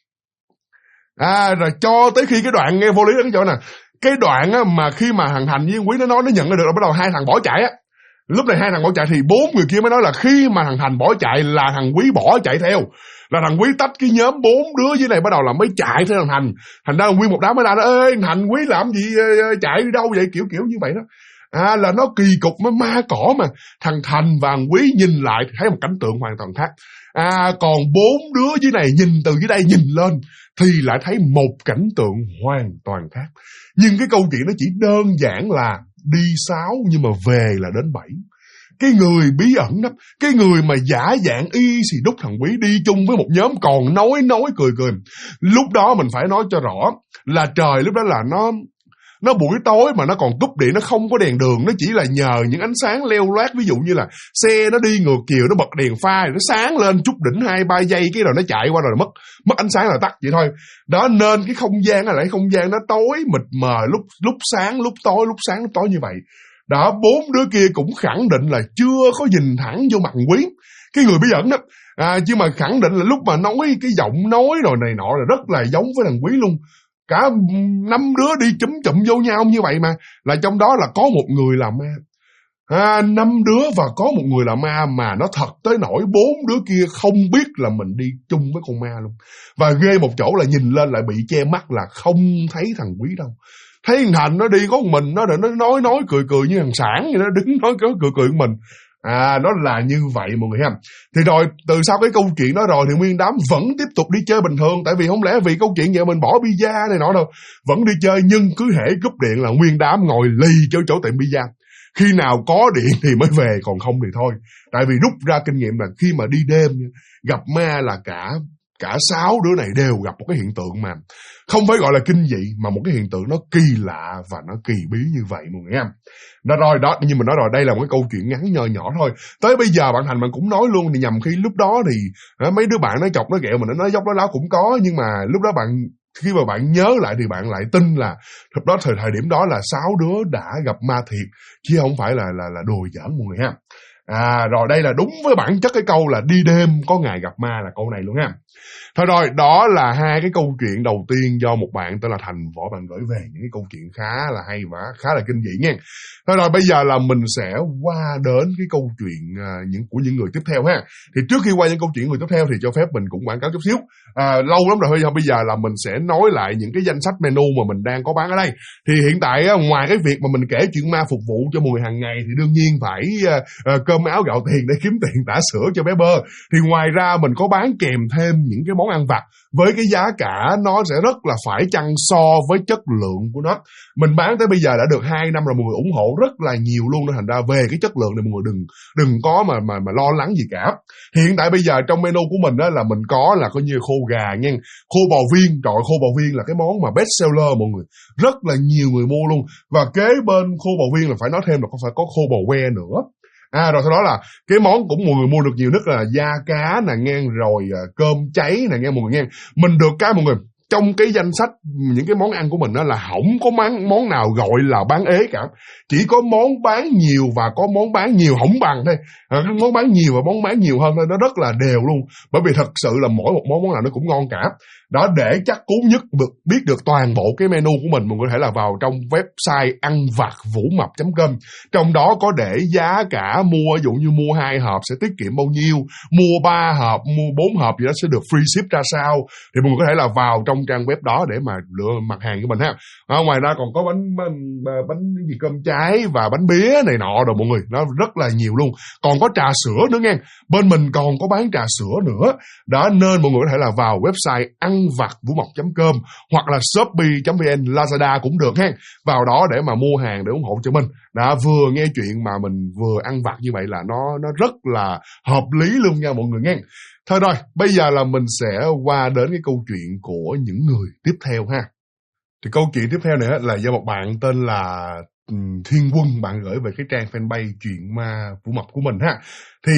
Rồi cho tới khi cái đoạn nghe vô lý đó cái chỗ nè. Cái đoạn á, mà khi mà thằng Thành với Quý nó nói nó nhận ra được là bắt đầu 2 thằng bỏ chạy á. Lúc này 2 thằng bỏ chạy thì 4 người kia mới nói là khi mà thằng Thành bỏ chạy là thằng Quý bỏ chạy theo. Là thằng Quý tách cái nhóm 4 đứa dưới này bắt đầu là mới chạy theo thằng Thành. Thành ra nguyên một đám mới ra đó, ê Thành Quý làm gì chạy đi đâu vậy, kiểu như vậy đó. Là nó kỳ cục mới ma cỏ mà. Thằng Thành và thằng Quý nhìn lại thì thấy một cảnh tượng hoàn toàn khác. Còn 4 đứa dưới này nhìn từ dưới đây nhìn lên thì lại thấy một cảnh tượng hoàn toàn khác. Nhưng cái câu chuyện nó chỉ đơn giản là đi 6 nhưng mà về là đến 7. Cái người bí ẩn đó, cái người mà giả dạng y xì đúc thằng Quý đi chung với một nhóm còn nói cười. Lúc đó mình phải nói cho rõ là trời lúc đó là nó buổi tối mà nó còn cúp điện, nó không có đèn đường, nó chỉ là nhờ những ánh sáng leo loát. Ví dụ như là xe nó đi ngược chiều, nó bật đèn pha rồi nó sáng lên chút đỉnh 2-3 giây cái rồi nó chạy qua rồi mất ánh sáng là tắt vậy thôi. Đó nên cái không gian là lại không gian nó tối mịt mờ, lúc sáng lúc tối, lúc sáng lúc tối như vậy. Đó, 4 đứa kia cũng khẳng định là chưa có nhìn thẳng vô mặt Quý, cái người bí ẩn đó. Nhưng mà khẳng định là lúc mà nói cái giọng nói rồi này nọ là rất là giống với thằng Quý luôn. Cả 5 đứa đi chụm vô nhau như vậy mà. Là trong đó là có một người là ma. 5 đứa và có một người là ma, mà nó thật tới nỗi 4 đứa kia không biết là mình đi chung với con ma luôn. Và ghê một chỗ là nhìn lên lại bị che mắt là không thấy thằng Quý đâu. Thấy thằng Thành nó đi có một mình nó, rồi nó nói cười như thằng Sản vậy đó, đứng nói cười mình. Nó là như vậy mọi người ha. Thì rồi từ sau cái câu chuyện đó rồi thì nguyên đám vẫn tiếp tục đi chơi bình thường. Tại vì không lẽ vì câu chuyện vậy mình bỏ pizza này nọ đâu. Vẫn đi chơi, nhưng cứ hễ cúp điện là nguyên đám ngồi lì cho chỗ tiệm pizza. Khi nào có điện thì mới về, còn không thì thôi. Tại vì rút ra kinh nghiệm là khi mà đi đêm gặp ma là cả 6 đứa này đều gặp một cái hiện tượng mà không phải gọi là kinh dị, mà một cái hiện tượng nó kỳ lạ và nó kỳ bí như vậy mọi người em. Rồi đó, nhưng mà nói rồi, đây là một cái câu chuyện ngắn nho nhỏ thôi. Tới bây giờ bạn Thành bạn cũng nói luôn, thì nhằm khi lúc đó thì mấy đứa bạn nói chọc nói ghẹo, mình nói dốc nói láo cũng có, nhưng mà lúc đó khi mà bạn nhớ lại thì bạn lại tin là lúc đó thời điểm đó là 6 đứa đã gặp ma thiệt, chứ không phải là đùa giỡn mọi người ha. Rồi đây là đúng với bản chất cái câu là đi đêm có ngày gặp ma là câu này luôn ha. Thôi rồi, đó là hai cái câu chuyện đầu tiên do một bạn tên là Thành Võ bạn gửi về, những cái câu chuyện khá là hay và khá là kinh dị nha. Thôi rồi, bây giờ là mình sẽ qua đến cái câu chuyện của những người tiếp theo ha. Thì trước khi qua những câu chuyện người tiếp theo thì cho phép mình cũng quảng cáo chút xíu. Lâu lắm rồi, bây giờ là mình sẽ nói lại những cái danh sách menu mà mình đang có bán ở đây. Thì hiện tại ngoài cái việc mà mình kể chuyện ma phục vụ cho mọi người hàng ngày thì đương nhiên phải cơm áo gạo tiền để kiếm tiền tã sữa cho bé Bơ. Thì ngoài ra mình có bán kèm thêm những cái món ăn vặt với cái giá cả nó sẽ rất là phải chăng so với chất lượng của nó. Mình bán tới bây giờ đã được 2 năm rồi, mọi người ủng hộ rất là nhiều luôn, nên thành ra về cái chất lượng này mọi người đừng có mà lo lắng gì cả. Hiện tại bây giờ trong menu của mình đó là mình có là coi như khô gà nha, khô bò viên. Trời, khô bò viên là cái món mà best seller mọi người, rất là nhiều người mua luôn. Và kế bên khô bò viên là phải nói thêm là phải có khô bò que nữa. Rồi sau đó là cái món cũng mọi người mua được nhiều nhất là da cá nè nghe, rồi cơm cháy nè nghe mọi người nghe. Mình được cái mọi người, trong cái danh sách những cái món ăn của mình đó là không có món nào gọi là bán ế cả. Chỉ có món bán nhiều và có món bán nhiều không bằng thôi. Món bán nhiều và món bán nhiều hơn thôi, nó rất là đều luôn. Bởi vì thật sự là mỗi một món nào nó cũng ngon cả. Đó, để chắc cú nhất biết được toàn bộ cái menu của mình, có thể là vào trong website anvặt.vũmập.com. Trong đó có để giá cả mua, ví dụ như mua 2 hộp sẽ tiết kiệm bao nhiêu, mua 3 hộp, mua 4 hộp gì đó sẽ được free ship ra sao. Thì mọi người có thể là vào trong trang web đó để mà lựa mặt hàng của mình ha. Ngoài ra còn có bánh gì cơm cháy và bánh bía này nọ rồi mọi người, nó rất là nhiều luôn. Còn có trà sữa nữa nghe, bên mình còn có bán trà sữa nữa. Đó, nên mọi người có thể là vào website anvặt.vũmập.com hoặc là shopee.vn, Lazada cũng được ha. Vào đó để mà mua hàng để ủng hộ cho mình. Đã vừa nghe chuyện mà mình vừa ăn vặt như vậy là nó rất là hợp lý luôn nha mọi người nghe. Thôi rồi, bây giờ là mình sẽ qua đến cái câu chuyện của những người tiếp theo ha. Thì câu chuyện tiếp theo này là do một bạn tên là Thiên Quân, bạn gửi về cái trang fanpage Chuyện Ma Vũ Mập của mình ha. Thì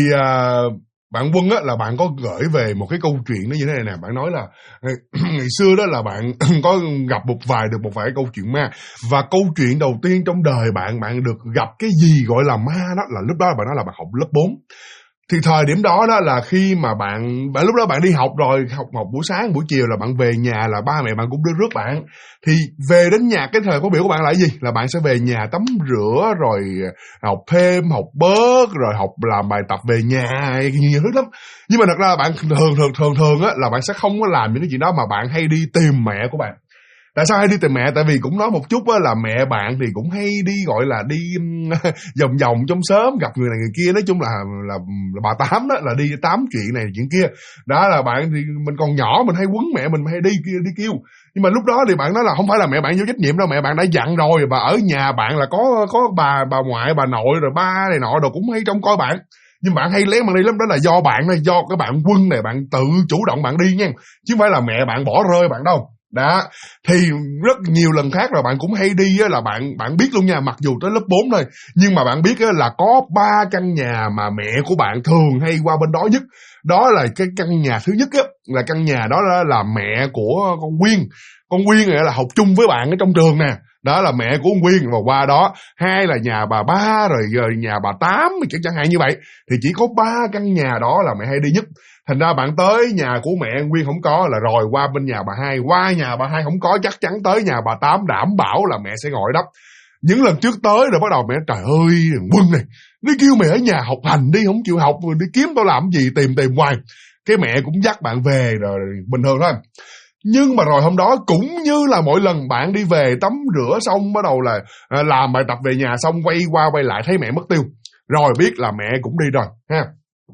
bạn Quân á là bạn có gửi về một cái câu chuyện nó như thế này nè. Bạn nói là ngày xưa đó là bạn có gặp được một vài câu chuyện ma. Và câu chuyện đầu tiên trong đời bạn được gặp cái gì gọi là ma đó là lúc đó bạn nói là bạn học lớp 4. Thì thời điểm đó đó là khi mà bạn lúc đó bạn đi học rồi, học buổi sáng, buổi chiều là bạn về nhà là ba mẹ bạn cũng đưa rước bạn. Thì về đến nhà cái thời khóa biểu của bạn là gì? Là bạn sẽ về nhà tắm rửa rồi học thêm, học bớt, rồi học làm bài tập về nhà, nhiều thứ lắm. Nhưng mà thật ra bạn thường á là bạn sẽ không có làm những cái chuyện đó, mà bạn hay đi tìm mẹ của bạn. Tại sao hay đi tìm mẹ? Tại vì cũng nói một chút á, là mẹ bạn thì cũng hay đi gọi là đi vòng trong xóm gặp người này người kia. Nói chung là bà Tám đó, là đi tám chuyện này chuyện kia. Đó là bạn thì mình còn nhỏ mình hay quấn mẹ mình hay đi kêu. Nhưng mà lúc đó thì bạn nói là không phải là mẹ bạn vô trách nhiệm đâu, mẹ bạn đã dặn rồi. Và ở nhà bạn là có bà ngoại, bà nội rồi ba này nọ đồ cũng hay trông coi bạn. Nhưng bạn hay lén bạn đi lắm, đó là do bạn này, do cái bạn Quân này bạn tự chủ động bạn đi nha, chứ không phải là mẹ bạn bỏ rơi bạn đâu. Đó, thì rất nhiều lần khác rồi bạn cũng hay đi á, là bạn biết luôn nha, mặc dù tới lớp 4 thôi, nhưng mà bạn biết á, là có 3 căn nhà mà mẹ của bạn thường hay qua bên đó nhất. Đó là cái căn nhà thứ nhất á, là căn nhà đó là mẹ của con Quyên. Con Quyên này là học chung với bạn ở trong trường nè. Đó là mẹ của con Quyên. Và qua đó, hai là nhà bà Ba rồi nhà bà Tám chẳng hạn như vậy. Thì chỉ có 3 căn nhà đó là mẹ hay đi nhất. Thành ra bạn tới nhà của mẹ Nguyên không có là rồi qua bên nhà bà Hai, qua nhà bà Hai không có chắc chắn tới nhà bà Tám, đảm bảo là mẹ sẽ gọi đắp. Những lần trước tới rồi bắt đầu mẹ trời ơi Quân này, nó kêu mẹ ở nhà học hành đi, không chịu học rồi đi kiếm tao làm gì, tìm hoài. Cái mẹ cũng dắt bạn về rồi bình thường thôi. Nhưng mà rồi hôm đó cũng như là mỗi lần bạn đi về tắm rửa xong bắt đầu là làm bài tập về nhà xong quay qua quay lại thấy mẹ mất tiêu. Rồi biết là mẹ cũng đi rồi ha.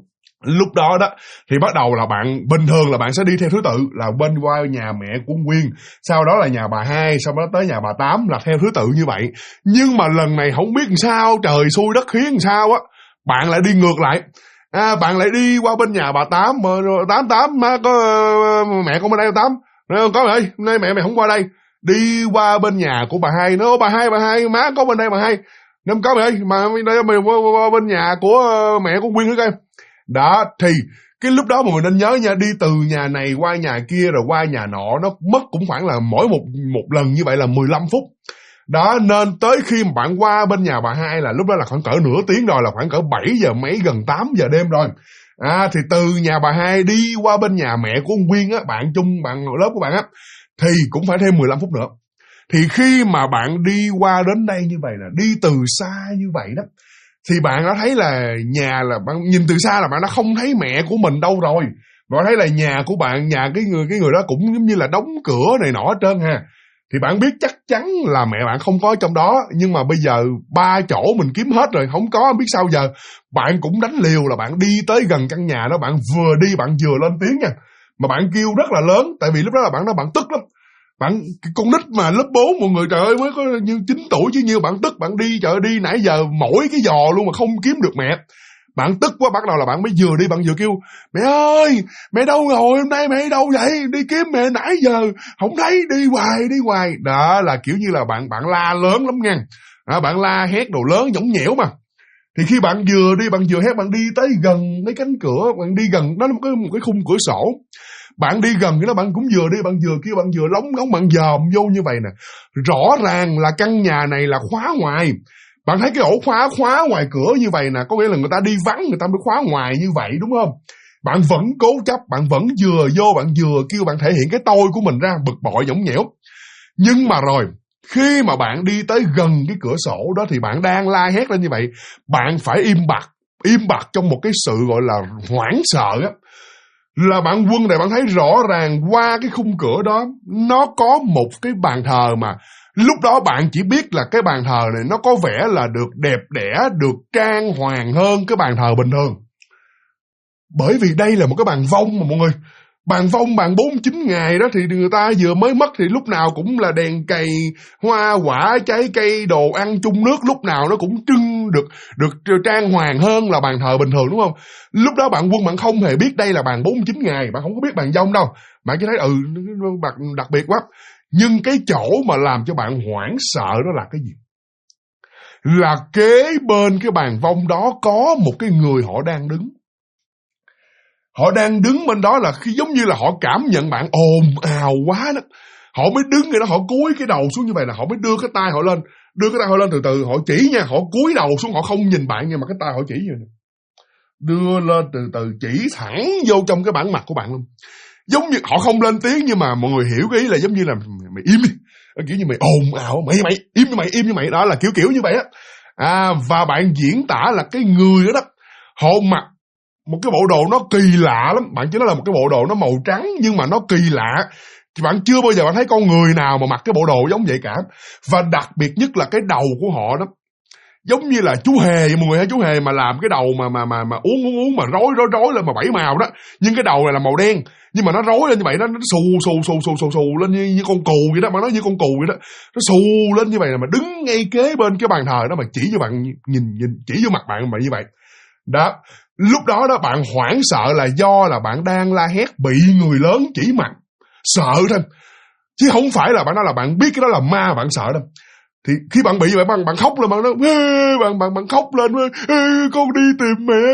Lúc đó đó thì bắt đầu là bạn bình thường là bạn sẽ đi theo thứ tự là bên qua nhà mẹ của Nguyên, sau đó là nhà bà Hai, sau đó tới nhà bà Tám, là theo thứ tự như vậy. Nhưng mà lần này không biết làm sao, trời xui đất khiến làm sao á, bạn lại đi ngược lại. Bạn lại đi qua bên nhà bà Tám, mà Tám má có mẹ con bên đây Tám, có mày ơi, hôm nay mẹ mày không qua đây, đi qua bên nhà của bà Hai, nó bà Hai má có bên đây bà Hai, nên có mày ơi, mà mày qua bên nhà của mẹ của Nguyên nữa coi. Đó, thì cái lúc đó mà mình nên nhớ nha, đi từ nhà này qua nhà kia rồi qua nhà nọ, nó mất cũng khoảng là mỗi một lần như vậy là 15 phút. Đó, nên tới khi mà bạn qua bên nhà bà Hai là lúc đó là khoảng cỡ nửa tiếng rồi, là khoảng cỡ 7 giờ mấy, gần 8 giờ đêm rồi. Thì từ nhà bà Hai đi qua bên nhà mẹ của ông Nguyên á, bạn lớp của bạn á, thì cũng phải thêm 15 phút nữa. Thì khi mà bạn đi qua đến đây như vậy, là đi từ xa như vậy đó, thì bạn đã thấy là nhà, là bạn nhìn từ xa là bạn đã không thấy mẹ của mình đâu rồi. Bạn thấy là nhà của bạn, nhà cái người đó cũng giống như là đóng cửa này nọ hết trơn ha. Thì bạn biết chắc chắn là mẹ bạn không có trong đó, nhưng mà bây giờ 3 chỗ mình kiếm hết rồi, không có, biết sao giờ. Bạn cũng đánh liều là bạn đi tới gần căn nhà đó, bạn vừa đi bạn vừa lên tiếng nha. Mà bạn kêu rất là lớn, tại vì lúc đó là bạn tức lắm. Bạn, con nít mà lớp 4, mọi người trời ơi mới có như 9 tuổi chứ nhiêu, bạn tức, bạn đi trời ơi, đi nãy giờ mỗi cái giò luôn mà không kiếm được mẹ. Bạn tức quá, bắt đầu là bạn mới vừa đi bạn vừa kêu mẹ ơi, mẹ đâu rồi, hôm nay mẹ đâu vậy, đi kiếm mẹ nãy giờ không thấy, đi hoài. Đó là kiểu như là bạn la lớn lắm nha. Bạn la hét đồ lớn nhõng nhẽo mà. Thì khi bạn vừa đi bạn vừa hét, bạn đi tới gần mấy cánh cửa, bạn đi gần, đó là một cái khung cửa sổ. Bạn đi gần cái đó, bạn cũng vừa đi, bạn vừa kêu, bạn vừa lóng ngóng, bạn dòm vô như vậy nè. Rõ ràng là căn nhà này là khóa ngoài. Bạn thấy cái ổ khóa ngoài cửa như vậy nè, có nghĩa là người ta đi vắng, người ta mới khóa ngoài như vậy đúng không? Bạn vẫn cố chấp, bạn vẫn vừa vô, bạn vừa kêu, bạn thể hiện cái tôi của mình ra, bực bội nhõng nhẽo. Nhưng mà rồi, khi mà bạn đi tới gần cái cửa sổ đó thì bạn đang la hét lên như vậy, bạn phải im bặt trong một cái sự gọi là hoảng sợ á. Là bạn Quân này, bạn thấy rõ ràng qua cái khung cửa đó, nó có một cái bàn thờ mà lúc đó bạn chỉ biết là cái bàn thờ này nó có vẻ là được đẹp đẽ, được trang hoàng hơn cái bàn thờ bình thường. Bởi vì đây là một cái bàn vong mà mọi người. Bàn vong, bàn 49 ngày đó thì người ta vừa mới mất, thì lúc nào cũng là đèn cầy, hoa quả, trái cây, đồ ăn, chung nước, lúc nào nó cũng trưng được trang hoàng hơn là bàn thờ bình thường đúng không? Lúc đó bạn Quân bạn không hề biết đây là bàn 49 ngày, bạn không có biết bàn vong đâu. Bạn chỉ thấy đặc biệt quá. Nhưng cái chỗ mà làm cho bạn hoảng sợ đó là cái gì? Là kế bên cái bàn vong đó có một cái người họ đang đứng. Họ đang đứng bên đó là khi giống như là họ cảm nhận bạn ồn ào quá đó. Họ mới đứng rồi đó, họ cúi cái đầu xuống như vậy là họ mới đưa cái tay họ lên. Đưa cái tay họ lên từ từ, họ chỉ nha, họ cúi đầu xuống, họ không nhìn bạn nhưng mà cái tay họ chỉ vậy. Đưa lên từ từ, chỉ thẳng vô trong cái bản mặt của bạn luôn. Giống như họ không lên tiếng nhưng mà mọi người hiểu cái ý là giống như là mày im đi. Kiểu như mày ồn ào, mày im như mày, đó là kiểu như vậy á. Và bạn diễn tả là cái người đó họ mặc một cái bộ đồ nó kỳ lạ lắm. Bạn chỉ nói là một cái bộ đồ nó màu trắng nhưng mà nó kỳ lạ. Thì bạn chưa bao giờ bạn thấy con người nào mà mặc cái bộ đồ giống vậy cả. Và đặc biệt nhất là cái đầu của họ đó, giống như là chú hề, mọi người thấy chú hề mà làm cái đầu mà uống mà rối lên mà 7 màu đó. Nhưng cái đầu này là màu đen, nhưng mà nó rối lên như vậy, nó xù lên như con cù vậy đó, mà nó như con cù vậy đó. Nó xù lên như vậy mà đứng ngay kế bên cái bàn thờ đó mà chỉ cho bạn nhìn chỉ vô mặt bạn mà như vậy. Đó, lúc đó đó bạn hoảng sợ là do là bạn đang la hét bị người lớn chỉ mặt. Sợ thôi. Chứ không phải là bạn nói là bạn biết cái đó là ma bạn sợ đâu. Thì khi bạn bị vậy bạn khóc lên, bạn nói bạn khóc lên, con đi tìm mẹ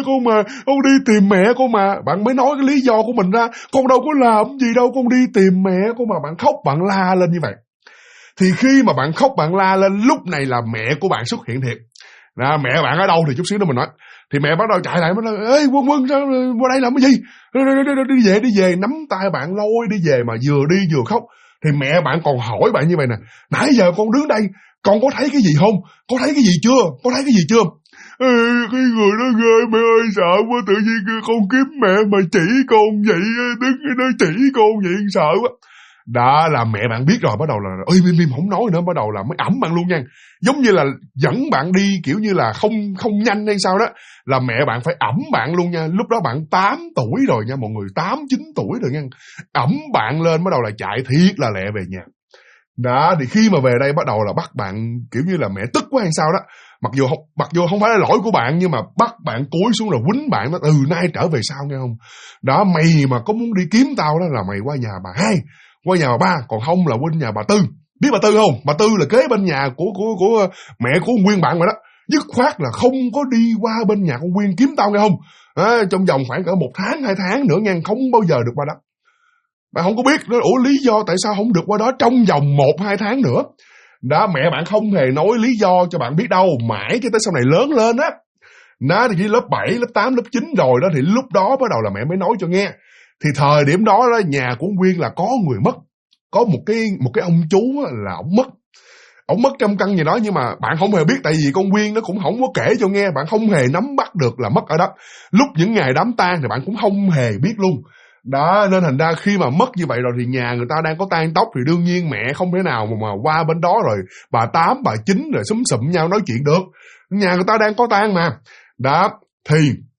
con mà, bạn mới nói cái lý do của mình ra, con đâu có làm gì đâu, con đi tìm mẹ con mà, bạn khóc bạn la lên như vậy. Thì khi mà bạn khóc bạn la lên, lúc này là mẹ của bạn xuất hiện thiệt. Mẹ bạn ở đâu thì chút xíu nữa mình nói. Thì mẹ bắt đầu chạy lại, mới nói ê Quân sao qua đây làm cái gì, đi về, nắm tay bạn lôi đi về, mà vừa đi vừa khóc. Thì mẹ bạn còn hỏi bạn như vậy nè, nãy giờ con đứng đây, con có thấy cái gì không? Có thấy cái gì chưa? Cái người đó ghê mẹ ơi, sợ quá, tự nhiên con kiếm mẹ mà chỉ con vậy, đứng nó chỉ con vậy sợ quá. Đó là mẹ bạn biết rồi, bắt đầu là ơi Mim không nói nữa, bắt đầu là mới ẵm bạn luôn nha. Giống như là dẫn bạn đi kiểu như là không nhanh hay sao đó, là mẹ bạn phải ẵm bạn luôn nha. Lúc đó bạn 8 tuổi rồi nha mọi người, 8, 9 tuổi rồi nha. Ẵm bạn lên bắt đầu là chạy thiệt là lẹ về nhà. Đó, thì khi mà về đây bắt đầu là bắt bạn kiểu như là mẹ tức quá hay sao đó. Mặc dù không phải là lỗi của bạn, nhưng mà bắt bạn cúi xuống rồi quýnh bạn đó, từ nay trở về sau nghe không. Đó, mày mà có muốn đi kiếm tao đó là mày qua nhà bà hai, qua nhà bà ba, còn không là qua nhà bà Tư. Biết bà Tư không? Bà Tư là kế bên nhà của mẹ của con Nguyên bạn mà đó. Dứt khoát là không có đi qua bên nhà con Nguyên kiếm tao nghe không. Trong vòng khoảng cỡ 1 tháng 2 tháng nữa nha, không bao giờ được qua đó. Bạn không có biết đó, ủa lý do tại sao không được qua đó trong vòng 1-2 tháng nữa. Đó, mẹ bạn không hề nói lý do cho bạn biết đâu, mãi cái tới sau này lớn lên á. Đó, thì chỉ lớp 7, lớp 8, lớp 9 rồi đó, thì lúc đó bắt đầu là mẹ mới nói cho nghe. Thì thời điểm đó nhà của Nguyên là có người mất. Có một cái ông chú là ổng mất. Ổng mất trong căn gì đó, nhưng mà bạn không hề biết, tại vì con Nguyên nó cũng không có kể cho nghe, bạn không hề nắm bắt được là mất ở đó. Lúc những ngày đám tang thì bạn cũng không hề biết luôn. Đó, nên thành ra khi mà mất như vậy rồi thì nhà người ta đang có tang tóc, thì đương nhiên mẹ không thể nào mà qua bên đó rồi bà Tám, bà Chín rồi xúm xụm nhau nói chuyện được. Nhà người ta đang có tang mà. Đó, thì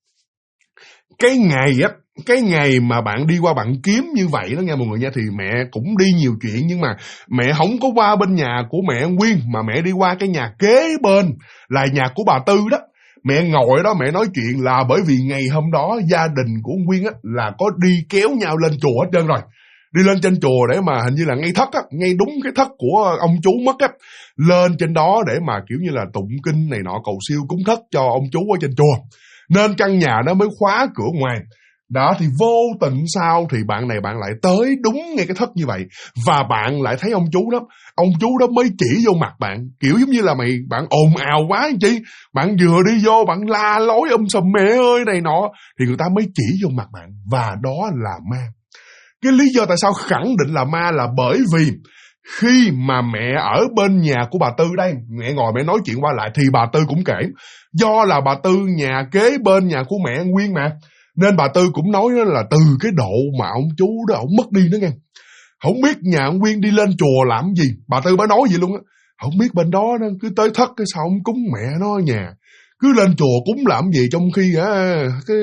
cái ngày mà bạn đi qua bạn kiếm như vậy đó nha mọi người nha, thì mẹ cũng đi nhiều chuyện, nhưng mà mẹ không có qua bên nhà của mẹ Nguyên, mà mẹ đi qua cái nhà kế bên là nhà của bà Tư đó. Mẹ ngồi đó mẹ nói chuyện là bởi vì ngày hôm đó gia đình của Nguyên á là có đi kéo nhau lên chùa hết trơn rồi. Đi lên trên chùa để mà hình như là ngay thất á, ngay đúng cái thất của ông chú mất á. Lên trên đó để mà kiểu như là tụng kinh này nọ, cầu siêu cúng thất cho ông chú ở trên chùa. Nên căn nhà đó mới khóa cửa ngoài. Đó, thì vô tình sao thì bạn này bạn lại tới đúng ngay cái thất như vậy. Và bạn lại thấy ông chú đó. Ông chú đó mới chỉ vô mặt bạn, kiểu giống như là bạn ồn ào quá anh chị. Bạn vừa đi vô bạn la lối sùm mẹ ơi này nọ, thì người ta mới chỉ vô mặt bạn. Và đó là ma. Cái lý do tại sao khẳng định là ma là bởi vì khi mà mẹ ở bên nhà của bà Tư đây, mẹ ngồi mẹ nói chuyện qua lại, thì bà Tư cũng kể. Do là bà Tư nhà kế bên nhà của mẹ Nguyên mà, nên bà Tư cũng nói là từ cái độ mà ông chú đó ông mất đi nữa nghe. Không biết nhà ông Nguyên đi lên chùa làm gì. Bà Tư bà nói vậy luôn á. Không biết bên đó nó cứ tới thất cái sao ông cúng mẹ nó ở nhà. Cứ lên chùa cúng làm gì, trong khi cái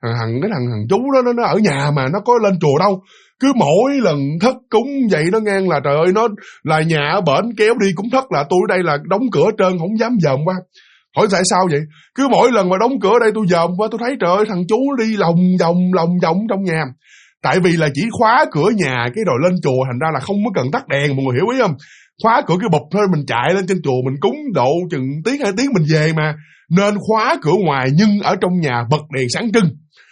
thằng chú đó nó ở nhà mà nó có lên chùa đâu. Cứ mỗi lần thất cúng vậy đó ngang là trời ơi, nó là nhà ở bển kéo đi cúng thất là tôi ở đây là đóng cửa trơn, không dám dòm qua. Hỏi tại sao vậy? Cứ mỗi lần mà đóng cửa đây tôi dòm qua tôi thấy trời ơi, thằng chú nó đi lòng vòng trong nhà. Tại vì là chỉ khóa cửa nhà cái rồi lên chùa, thành ra là không có cần tắt đèn, mọi người hiểu ý không? Khóa cửa cái bụp thôi, mình chạy lên trên chùa mình cúng độ chừng tiếng 2 tiếng mình về mà. Nên khóa cửa ngoài nhưng ở trong nhà bật đèn sáng trưng.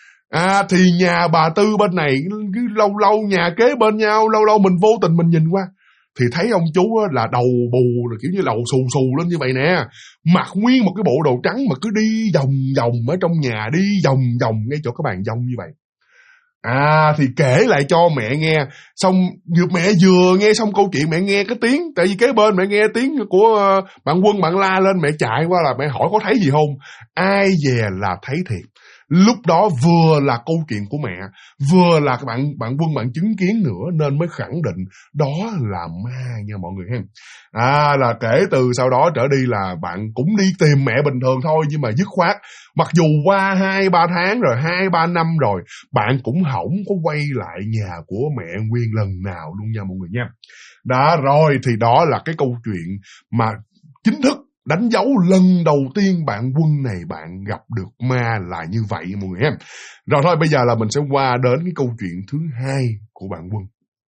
Thì nhà bà Tư bên này cứ lâu nhà kế bên nhau, lâu mình vô tình mình nhìn qua thì thấy ông chú là đầu bù, rồi kiểu như đầu xù lên như vậy nè, mặc nguyên một cái bộ đồ trắng mà cứ đi vòng ở trong nhà, đi vòng ngay chỗ cái bàn dông như vậy. Thì kể lại cho mẹ nghe, xong mẹ vừa nghe xong câu chuyện, mẹ nghe cái tiếng, tại vì kế bên mẹ nghe tiếng của bạn Quân, bạn la lên, mẹ chạy qua là mẹ hỏi có thấy gì không. Ai dè là thấy thiệt. Lúc đó vừa là câu chuyện của mẹ, vừa là bạn Quân bạn chứng kiến nữa, nên mới khẳng định đó là ma nha mọi người ha. Là kể từ sau đó trở đi là bạn cũng đi tìm mẹ bình thường thôi, nhưng mà dứt khoát, mặc dù qua 2-3 tháng rồi, 2-3 năm rồi, bạn cũng không có quay lại nhà của mẹ Nguyên lần nào luôn nha mọi người nha. Đó, rồi thì đó là cái câu chuyện mà chính thức đánh dấu lần đầu tiên bạn Quân này bạn gặp được ma là như vậy mọi người em. Rồi thôi bây giờ là mình sẽ qua đến cái câu chuyện thứ 2 của bạn Quân.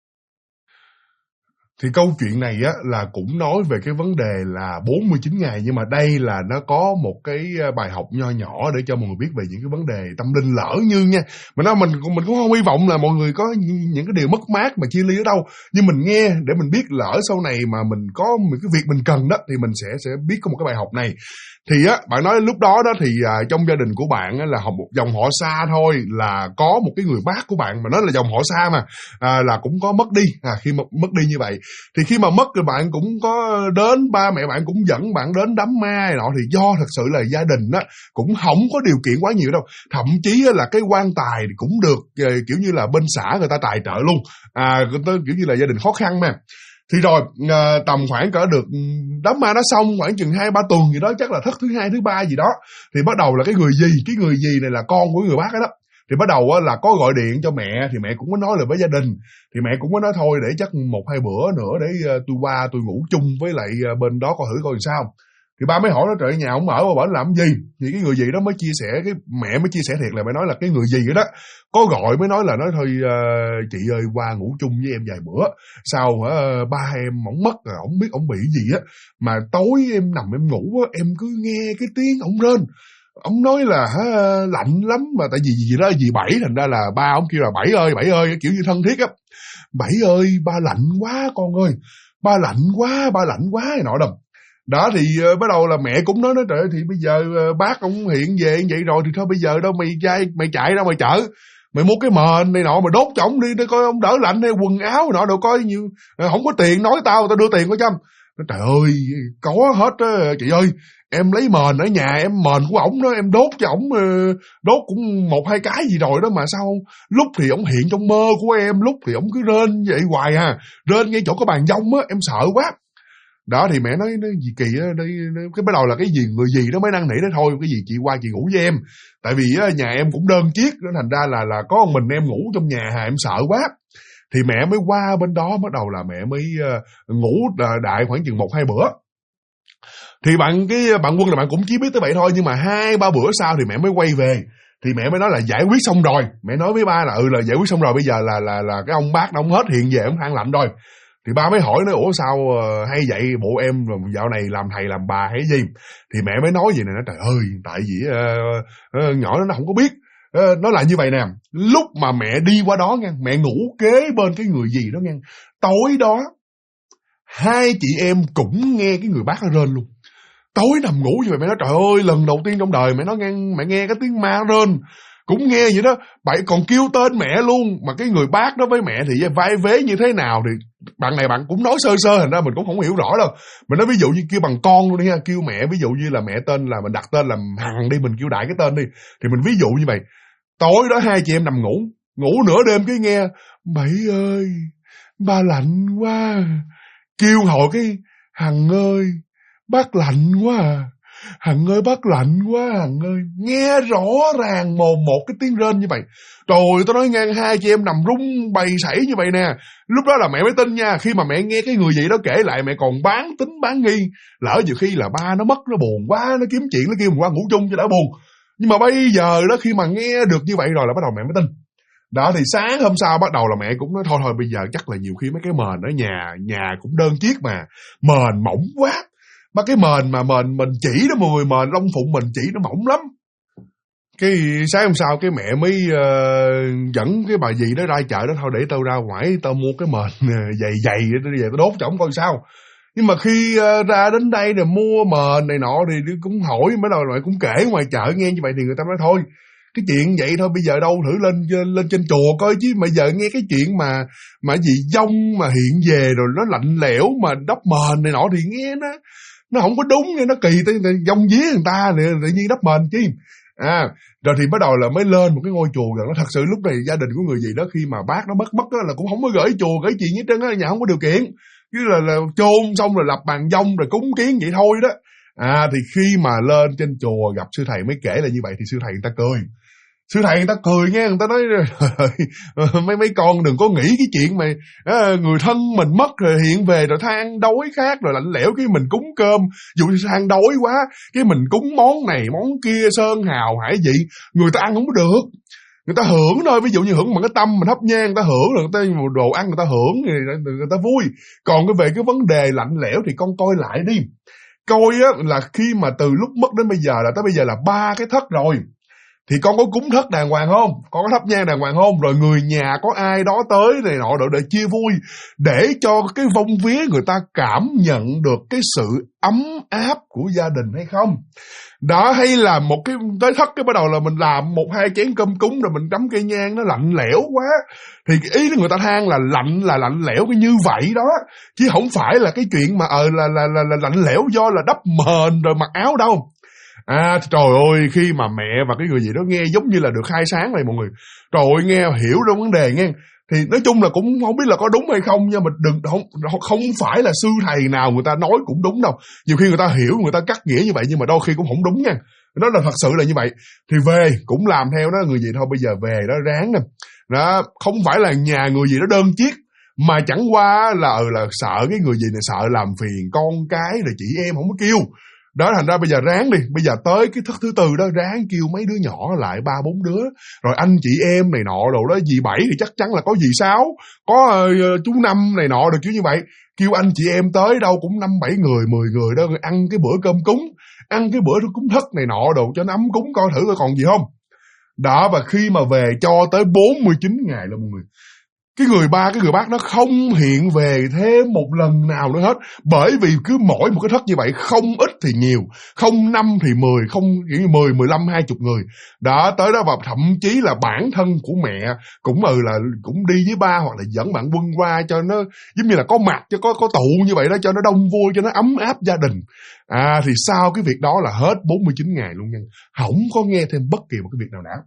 Thì câu chuyện này á là cũng nói về cái vấn đề là 49 ngày, nhưng mà đây là nó có một cái bài học nho nhỏ để cho mọi người biết về những cái vấn đề tâm linh, lỡ như nha. Mình cũng không hy vọng là mọi người có những cái điều mất mát mà chia ly ở đâu, nhưng mình nghe để mình biết lỡ sau này mà mình có một cái việc mình cần đó thì mình sẽ biết có một cái bài học này. Thì á, bạn nói lúc đó thì trong gia đình của bạn á, là một dòng họ xa thôi, là có một cái người bác của bạn mà nói là dòng họ xa mà là cũng có mất đi. Khi mất đi như vậy Thì khi mà mất thì bạn cũng có đến, ba mẹ bạn cũng dẫn bạn đến đám ma này nọ, thì do thật sự là gia đình á cũng không có điều kiện quá nhiều đâu, thậm chí là cái quan tài thì cũng được kiểu như là bên xã người ta tài trợ luôn, kiểu như là gia đình khó khăn mà. Thì rồi tầm khoảng cỡ được đám ma nó xong khoảng chừng 2-3 tuần gì đó, chắc là thất thứ 2, thứ 3 gì đó, thì bắt đầu là cái người dì này là con của người bác đó, thì bắt đầu là có gọi điện cho mẹ, thì mẹ cũng có nói là với gia đình, thì mẹ cũng có nói thôi để chắc 1-2 bữa nữa để tôi qua tôi ngủ chung với lại bên đó coi thử coi làm sao. Thì ba mới hỏi nó trời, nhà ông ở qua bển làm gì? Thì cái người gì đó mới chia sẻ, cái mẹ mới chia sẻ thiệt là mẹ nói là cái người gì đó có gọi mới nói là nói thôi chị ơi qua ngủ chung với em vài bữa, sao ba em ổng mất rồi, ổng biết ổng bị gì á, mà tối em nằm em ngủ á, em cứ nghe cái tiếng ổng rên, ông nói là lạnh lắm, mà tại vì gì đó gì Bảy, thành ra là ba ông kêu là Bảy ơi kiểu như thân thiết á, Bảy ơi ba lạnh quá con ơi, ba lạnh quá này nọ đầm. Đó thì bắt đầu là mẹ cũng nói trời ơi, thì bây giờ bác ông hiện về như vậy rồi thì thôi bây giờ đâu mày chạy ra ngoài chợ, mày mua cái mền này nọ mà đốt cho ổng đi để coi ông đỡ lạnh, hay quần áo nọ đồ coi nhiều, không có tiền nói tao đưa tiền có chăm. Trời ơi có hết á chị ơi, em lấy mền ở nhà, em mền của ổng đó em đốt cho ổng, đốt cũng 1-2 cái gì rồi đó, mà sao lúc thì ổng hiện trong mơ của em, lúc thì ổng cứ rên vậy hoài rên ngay chỗ có bàn dông á, em sợ quá. Đó thì mẹ nói gì kỳ á, cái bắt đầu là cái gì người gì đó mới năn nỉ đó, thôi cái gì chị qua chị ngủ với em, tại vì nhà em cũng đơn chiếc, nó thành ra là có một mình em ngủ trong nhà em sợ quá. Thì mẹ mới qua bên đó, bắt đầu là mẹ mới ngủ đại khoảng chừng 1-2 bữa. Thì bạn Quân là bạn cũng chỉ biết tới vậy thôi, nhưng mà 2-3 bữa sau thì mẹ mới quay về, thì mẹ mới nói là giải quyết xong rồi, mẹ nói với ba là giải quyết xong rồi, bây giờ là cái ông bác ông hết hiện về, ông than lạnh rồi. Thì ba mới hỏi nói ủa sao hay vậy, bộ em dạo này làm thầy làm bà hay gì? Thì mẹ mới nói gì này, nó trời ơi tại vì nhỏ nó không có biết. Nó là như vậy nè, lúc mà mẹ đi qua đó nha, mẹ ngủ kế bên cái người gì đó nha, tối đó hai chị em cũng nghe cái người bác nó rên luôn. Tối nằm ngủ như vậy mẹ nói trời ơi, lần đầu tiên trong đời mẹ nghe cái tiếng ma rên, cũng nghe vậy đó, bạn còn kêu tên mẹ luôn, mà cái người bác đó với mẹ thì vai vế như thế nào thì bạn này bạn cũng nói sơ sơ, thành ra mình cũng không hiểu rõ đâu. Mình nói ví dụ như kêu bằng con luôn đi ha, kêu mẹ ví dụ như là mẹ tên là mình đặt tên là Hằng đi, mình kêu đại cái tên đi, thì mình ví dụ như vậy. Tối đó hai chị em nằm ngủ nửa đêm cái nghe Bảy ơi ba lạnh quá, kêu hồi cái Hằng ơi bác lạnh quá Hằng ơi bác lạnh quá Hằng ơi, nghe rõ ràng mồm một cái tiếng rên như vậy. Trời, tôi nói ngang hai chị em nằm rung bầy sảy như vậy nè. Lúc đó là mẹ mới tin nha, khi mà mẹ nghe cái người gì đó kể lại mẹ còn bán tính bán nghi, lỡ nhiều khi là ba nó mất nó buồn quá, nó kiếm chuyện nó kêu mình qua ngủ chung cho đỡ buồn. Nhưng mà bây giờ đó khi mà nghe được như vậy rồi là bắt đầu mẹ mới tin. Đó thì sáng hôm sau bắt đầu là mẹ cũng nói thôi bây giờ chắc là nhiều khi mấy cái mền ở nhà cũng đơn chiếc mà mền mỏng quá. Mà cái mền mà mình chỉ đó mọi người, mền lông phụng mình chỉ nó mỏng lắm. Cái sáng hôm sau cái mẹ mới dẫn cái bà dì đó ra chợ đó, thôi để tao ra ngoài tao mua cái mền dày để về tao đốt cho ổng coi sao. Nhưng mà khi ra đến đây rồi mua mền này nọ thì cũng hỏi, mới đầu lại cũng kể ngoài chợ nghe như vậy thì người ta nói thôi cái chuyện vậy thôi bây giờ đâu thử lên trên chùa coi chứ, mà giờ nghe cái chuyện mà gì dông mà hiện về rồi nó lạnh lẽo mà đắp mền này nọ thì nghe nó không có đúng, nghe nó kỳ, dông vía người ta tự nhiên đắp mền chứ. Rồi thì bắt đầu là mới lên một cái ngôi chùa gần đó. Thật sự lúc này gia đình của người gì đó khi mà bác nó mất đó, là cũng không có gửi chùa gửi chuyện hết trơn á, nhà không có điều kiện, cứ là chôn xong rồi lập bàn dông rồi cúng kiến vậy thôi đó. Thì khi mà lên trên chùa gặp sư thầy mới kể là như vậy thì sư thầy người ta cười. Sư thầy người ta cười nghe, người ta nói mấy con đừng có nghĩ cái chuyện mà người thân mình mất rồi hiện về rồi than đói khát rồi lạnh lẽo cái mình cúng cơm, dù than đói quá cái mình cúng món này món kia sơn hào hải vị, người ta ăn không có được, người ta hưởng thôi, ví dụ như hưởng bằng cái tâm mình thắp nhang người ta hưởng, rồi người ta đồ ăn người ta hưởng người ta vui. Còn về cái vấn đề lạnh lẽo thì con coi lại đi, coi á là khi mà từ lúc mất đến bây giờ là tới bây giờ là 3 cái thất rồi. thì con có cúng thất đàng hoàng không, con có thắp nhang đàng hoàng không, rồi người nhà có ai đó tới này nọ để chia vui, để cho cái vong vía người ta cảm nhận được cái sự ấm áp của gia đình hay không. Đó, hay là một cái tới thất cái bắt đầu là mình làm 1-2 chén cơm cúng rồi mình cắm cây nhang, nó lạnh lẽo quá. Thì cái ý người ta than là lạnh lẽo cái như vậy đó, chứ không phải là cái chuyện mà là lạnh lẽo do là đắp mền rồi mặc áo đâu. Trời ơi, khi mà mẹ và cái người gì đó nghe giống như là được khai sáng này mọi người. Trời ơi, nghe hiểu ra vấn đề nghe. Thì nói chung là cũng không biết là có đúng hay không, nhưng mà không phải là sư thầy nào người ta nói cũng đúng đâu. Nhiều khi người ta hiểu, người ta cắt nghĩa như vậy nhưng mà đôi khi cũng không đúng nha. Nó là thật sự là như vậy. Thì về cũng làm theo đó người gì thôi, bây giờ về đó ráng nè. Đó, không phải là nhà người gì đó đơn chiếc, mà chẳng qua là sợ cái người gì này sợ làm phiền con cái rồi chị em không có kêu. Đó, thành ra bây giờ ráng đi, bây giờ tới cái thất thứ tư đó ráng kêu mấy đứa nhỏ lại 3-4 đứa, rồi anh chị em này nọ đồ đó, dì Bảy thì chắc chắn là có dì Sáu, có chú Năm này nọ được kiểu như vậy, kêu anh chị em tới đâu cũng 5-7 người 10 người đó, ăn cái bữa cơm cúng, ăn cái bữa cúng thất này nọ đồ cho nó ấm cúng, coi thử coi còn gì không. Đó, và khi mà về cho tới 49 ngày là mọi người, cái người bác nó không hiện về thêm một lần nào nữa hết, bởi vì cứ mỗi một cái thất như vậy, không ít thì nhiều, không 5 thì 10, không 10, 15, 20 người. Đó, tới đó và thậm chí là bản thân của mẹ cũng cũng đi với ba hoặc là dẫn bạn Quân qua cho nó giống như là có mặt, cho có tụ như vậy đó, cho nó đông vui, cho nó ấm áp gia đình. Thì sau cái việc đó là hết 49 ngày luôn nha, không có nghe thêm bất kỳ một cái việc nào đã.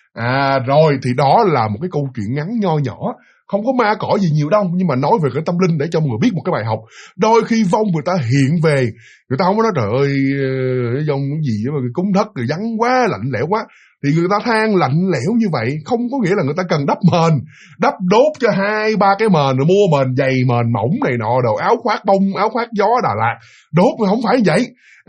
Rồi thì đó là một cái câu chuyện ngắn nho nhỏ, không có ma cỏ gì nhiều đâu, nhưng mà nói về cái tâm linh để cho mọi người biết một cái bài học. Đôi khi vong người ta hiện về, người ta không có nói trời ơi vong cái gì mà cúng thất rồi vắng quá, lạnh lẽo quá, thì người ta than lạnh lẽo như vậy không có nghĩa là người ta cần đắp mền, đắp đốt cho 2-3 cái mền, rồi mua mền dày mền mỏng này nọ, đồ áo khoác bông, áo khoác gió Đà Lạt đốt, mà không phải vậy.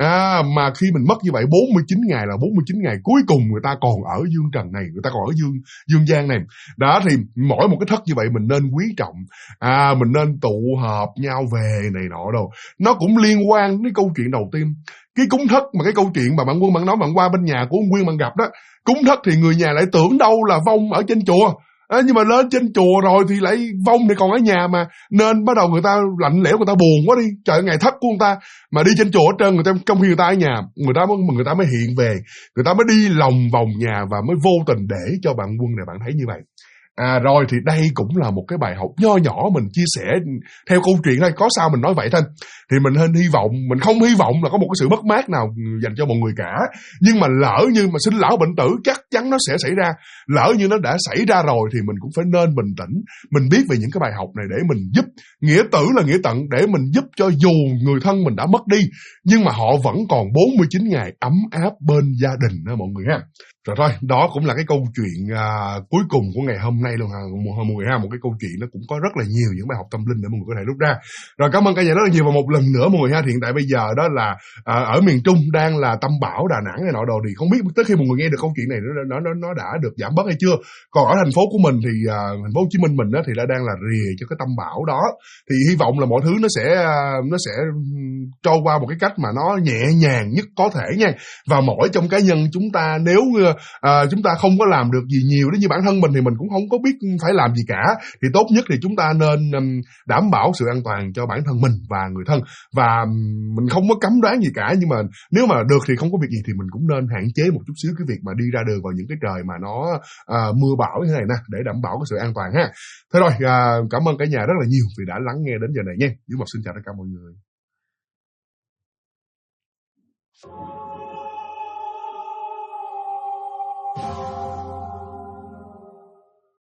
Mà khi mình mất như vậy 49 ngày là 49 ngày cuối cùng người ta còn ở dương trần này, người ta còn ở dương gian này. Đó, thì mỗi một cái thất như vậy mình nên quý trọng, mình nên tụ họp nhau về này nọ đâu. Nó cũng liên quan đến câu chuyện đầu tiên, cái cúng thất, mà cái câu chuyện mà bạn Quân bạn nói bạn qua bên nhà của ông Nguyên bạn gặp đó. Cúng thất thì người nhà lại tưởng đâu là vong ở trên chùa, nhưng mà lên trên chùa rồi thì lại vong thì còn ở nhà mà, nên bắt đầu người ta lạnh lẽo, người ta buồn quá đi. Trời, ngày thất của người ta mà đi trên chùa hết trơn, người ta trong khi người ta ở nhà, người ta mới hiện về, người ta mới đi lòng vòng nhà và mới vô tình để cho bạn Quân này bạn thấy như vậy. Rồi thì đây cũng là một cái bài học nho nhỏ mình chia sẻ theo câu chuyện thôi, có sao mình nói vậy thôi. Thì mình nên hy vọng, mình không hy vọng là có một cái sự mất mát nào dành cho mọi người cả, nhưng mà lỡ như mà sinh lão bệnh tử chắc chắn nó sẽ xảy ra. Lỡ như nó đã xảy ra rồi thì mình cũng phải nên bình tĩnh, mình biết về những cái bài học này để mình giúp. Nghĩa tử là nghĩa tận, để mình giúp cho dù người thân mình đã mất đi, nhưng mà họ vẫn còn 49 ngày ấm áp bên gia đình đó mọi người ha. Rồi thôi, đó cũng là cái câu chuyện cuối cùng của ngày hôm nay luôn ha, mọi người ha. Một cái câu chuyện nó cũng có rất là nhiều những bài học tâm linh để mọi người có thể rút ra. Rồi cảm ơn cả nhà rất là nhiều, và một lần nữa mọi người ha, hiện tại bây giờ đó là ở miền Trung đang là tâm bão Đà Nẵng này nọ đồ, thì không biết tới khi mọi người nghe được câu chuyện này nó đã được giảm bớt hay chưa. Còn ở thành phố của mình thì thành phố Hồ Chí Minh mình đó thì đang là rìa cho cái tâm bão đó, thì hy vọng là mọi thứ nó sẽ trôi qua một cái cách mà nó nhẹ nhàng nhất có thể nha. Và mỗi trong cá nhân chúng ta, nếu chúng ta không có làm được gì nhiều đó, như bản thân mình thì mình cũng không có biết phải làm gì cả, thì tốt nhất thì chúng ta nên đảm bảo sự an toàn cho bản thân mình và người thân. Và mình không có cấm đoán gì cả, nhưng mà nếu mà được thì không có việc gì thì mình cũng nên hạn chế một chút xíu cái việc mà đi ra đường vào những cái trời mà nó mưa bão như thế này nè, để đảm bảo cái sự an toàn ha. Thế rồi, cảm ơn cả nhà rất là nhiều vì đã lắng nghe đến giờ này nha. Dưới Mộc xin chào tất cả mọi người.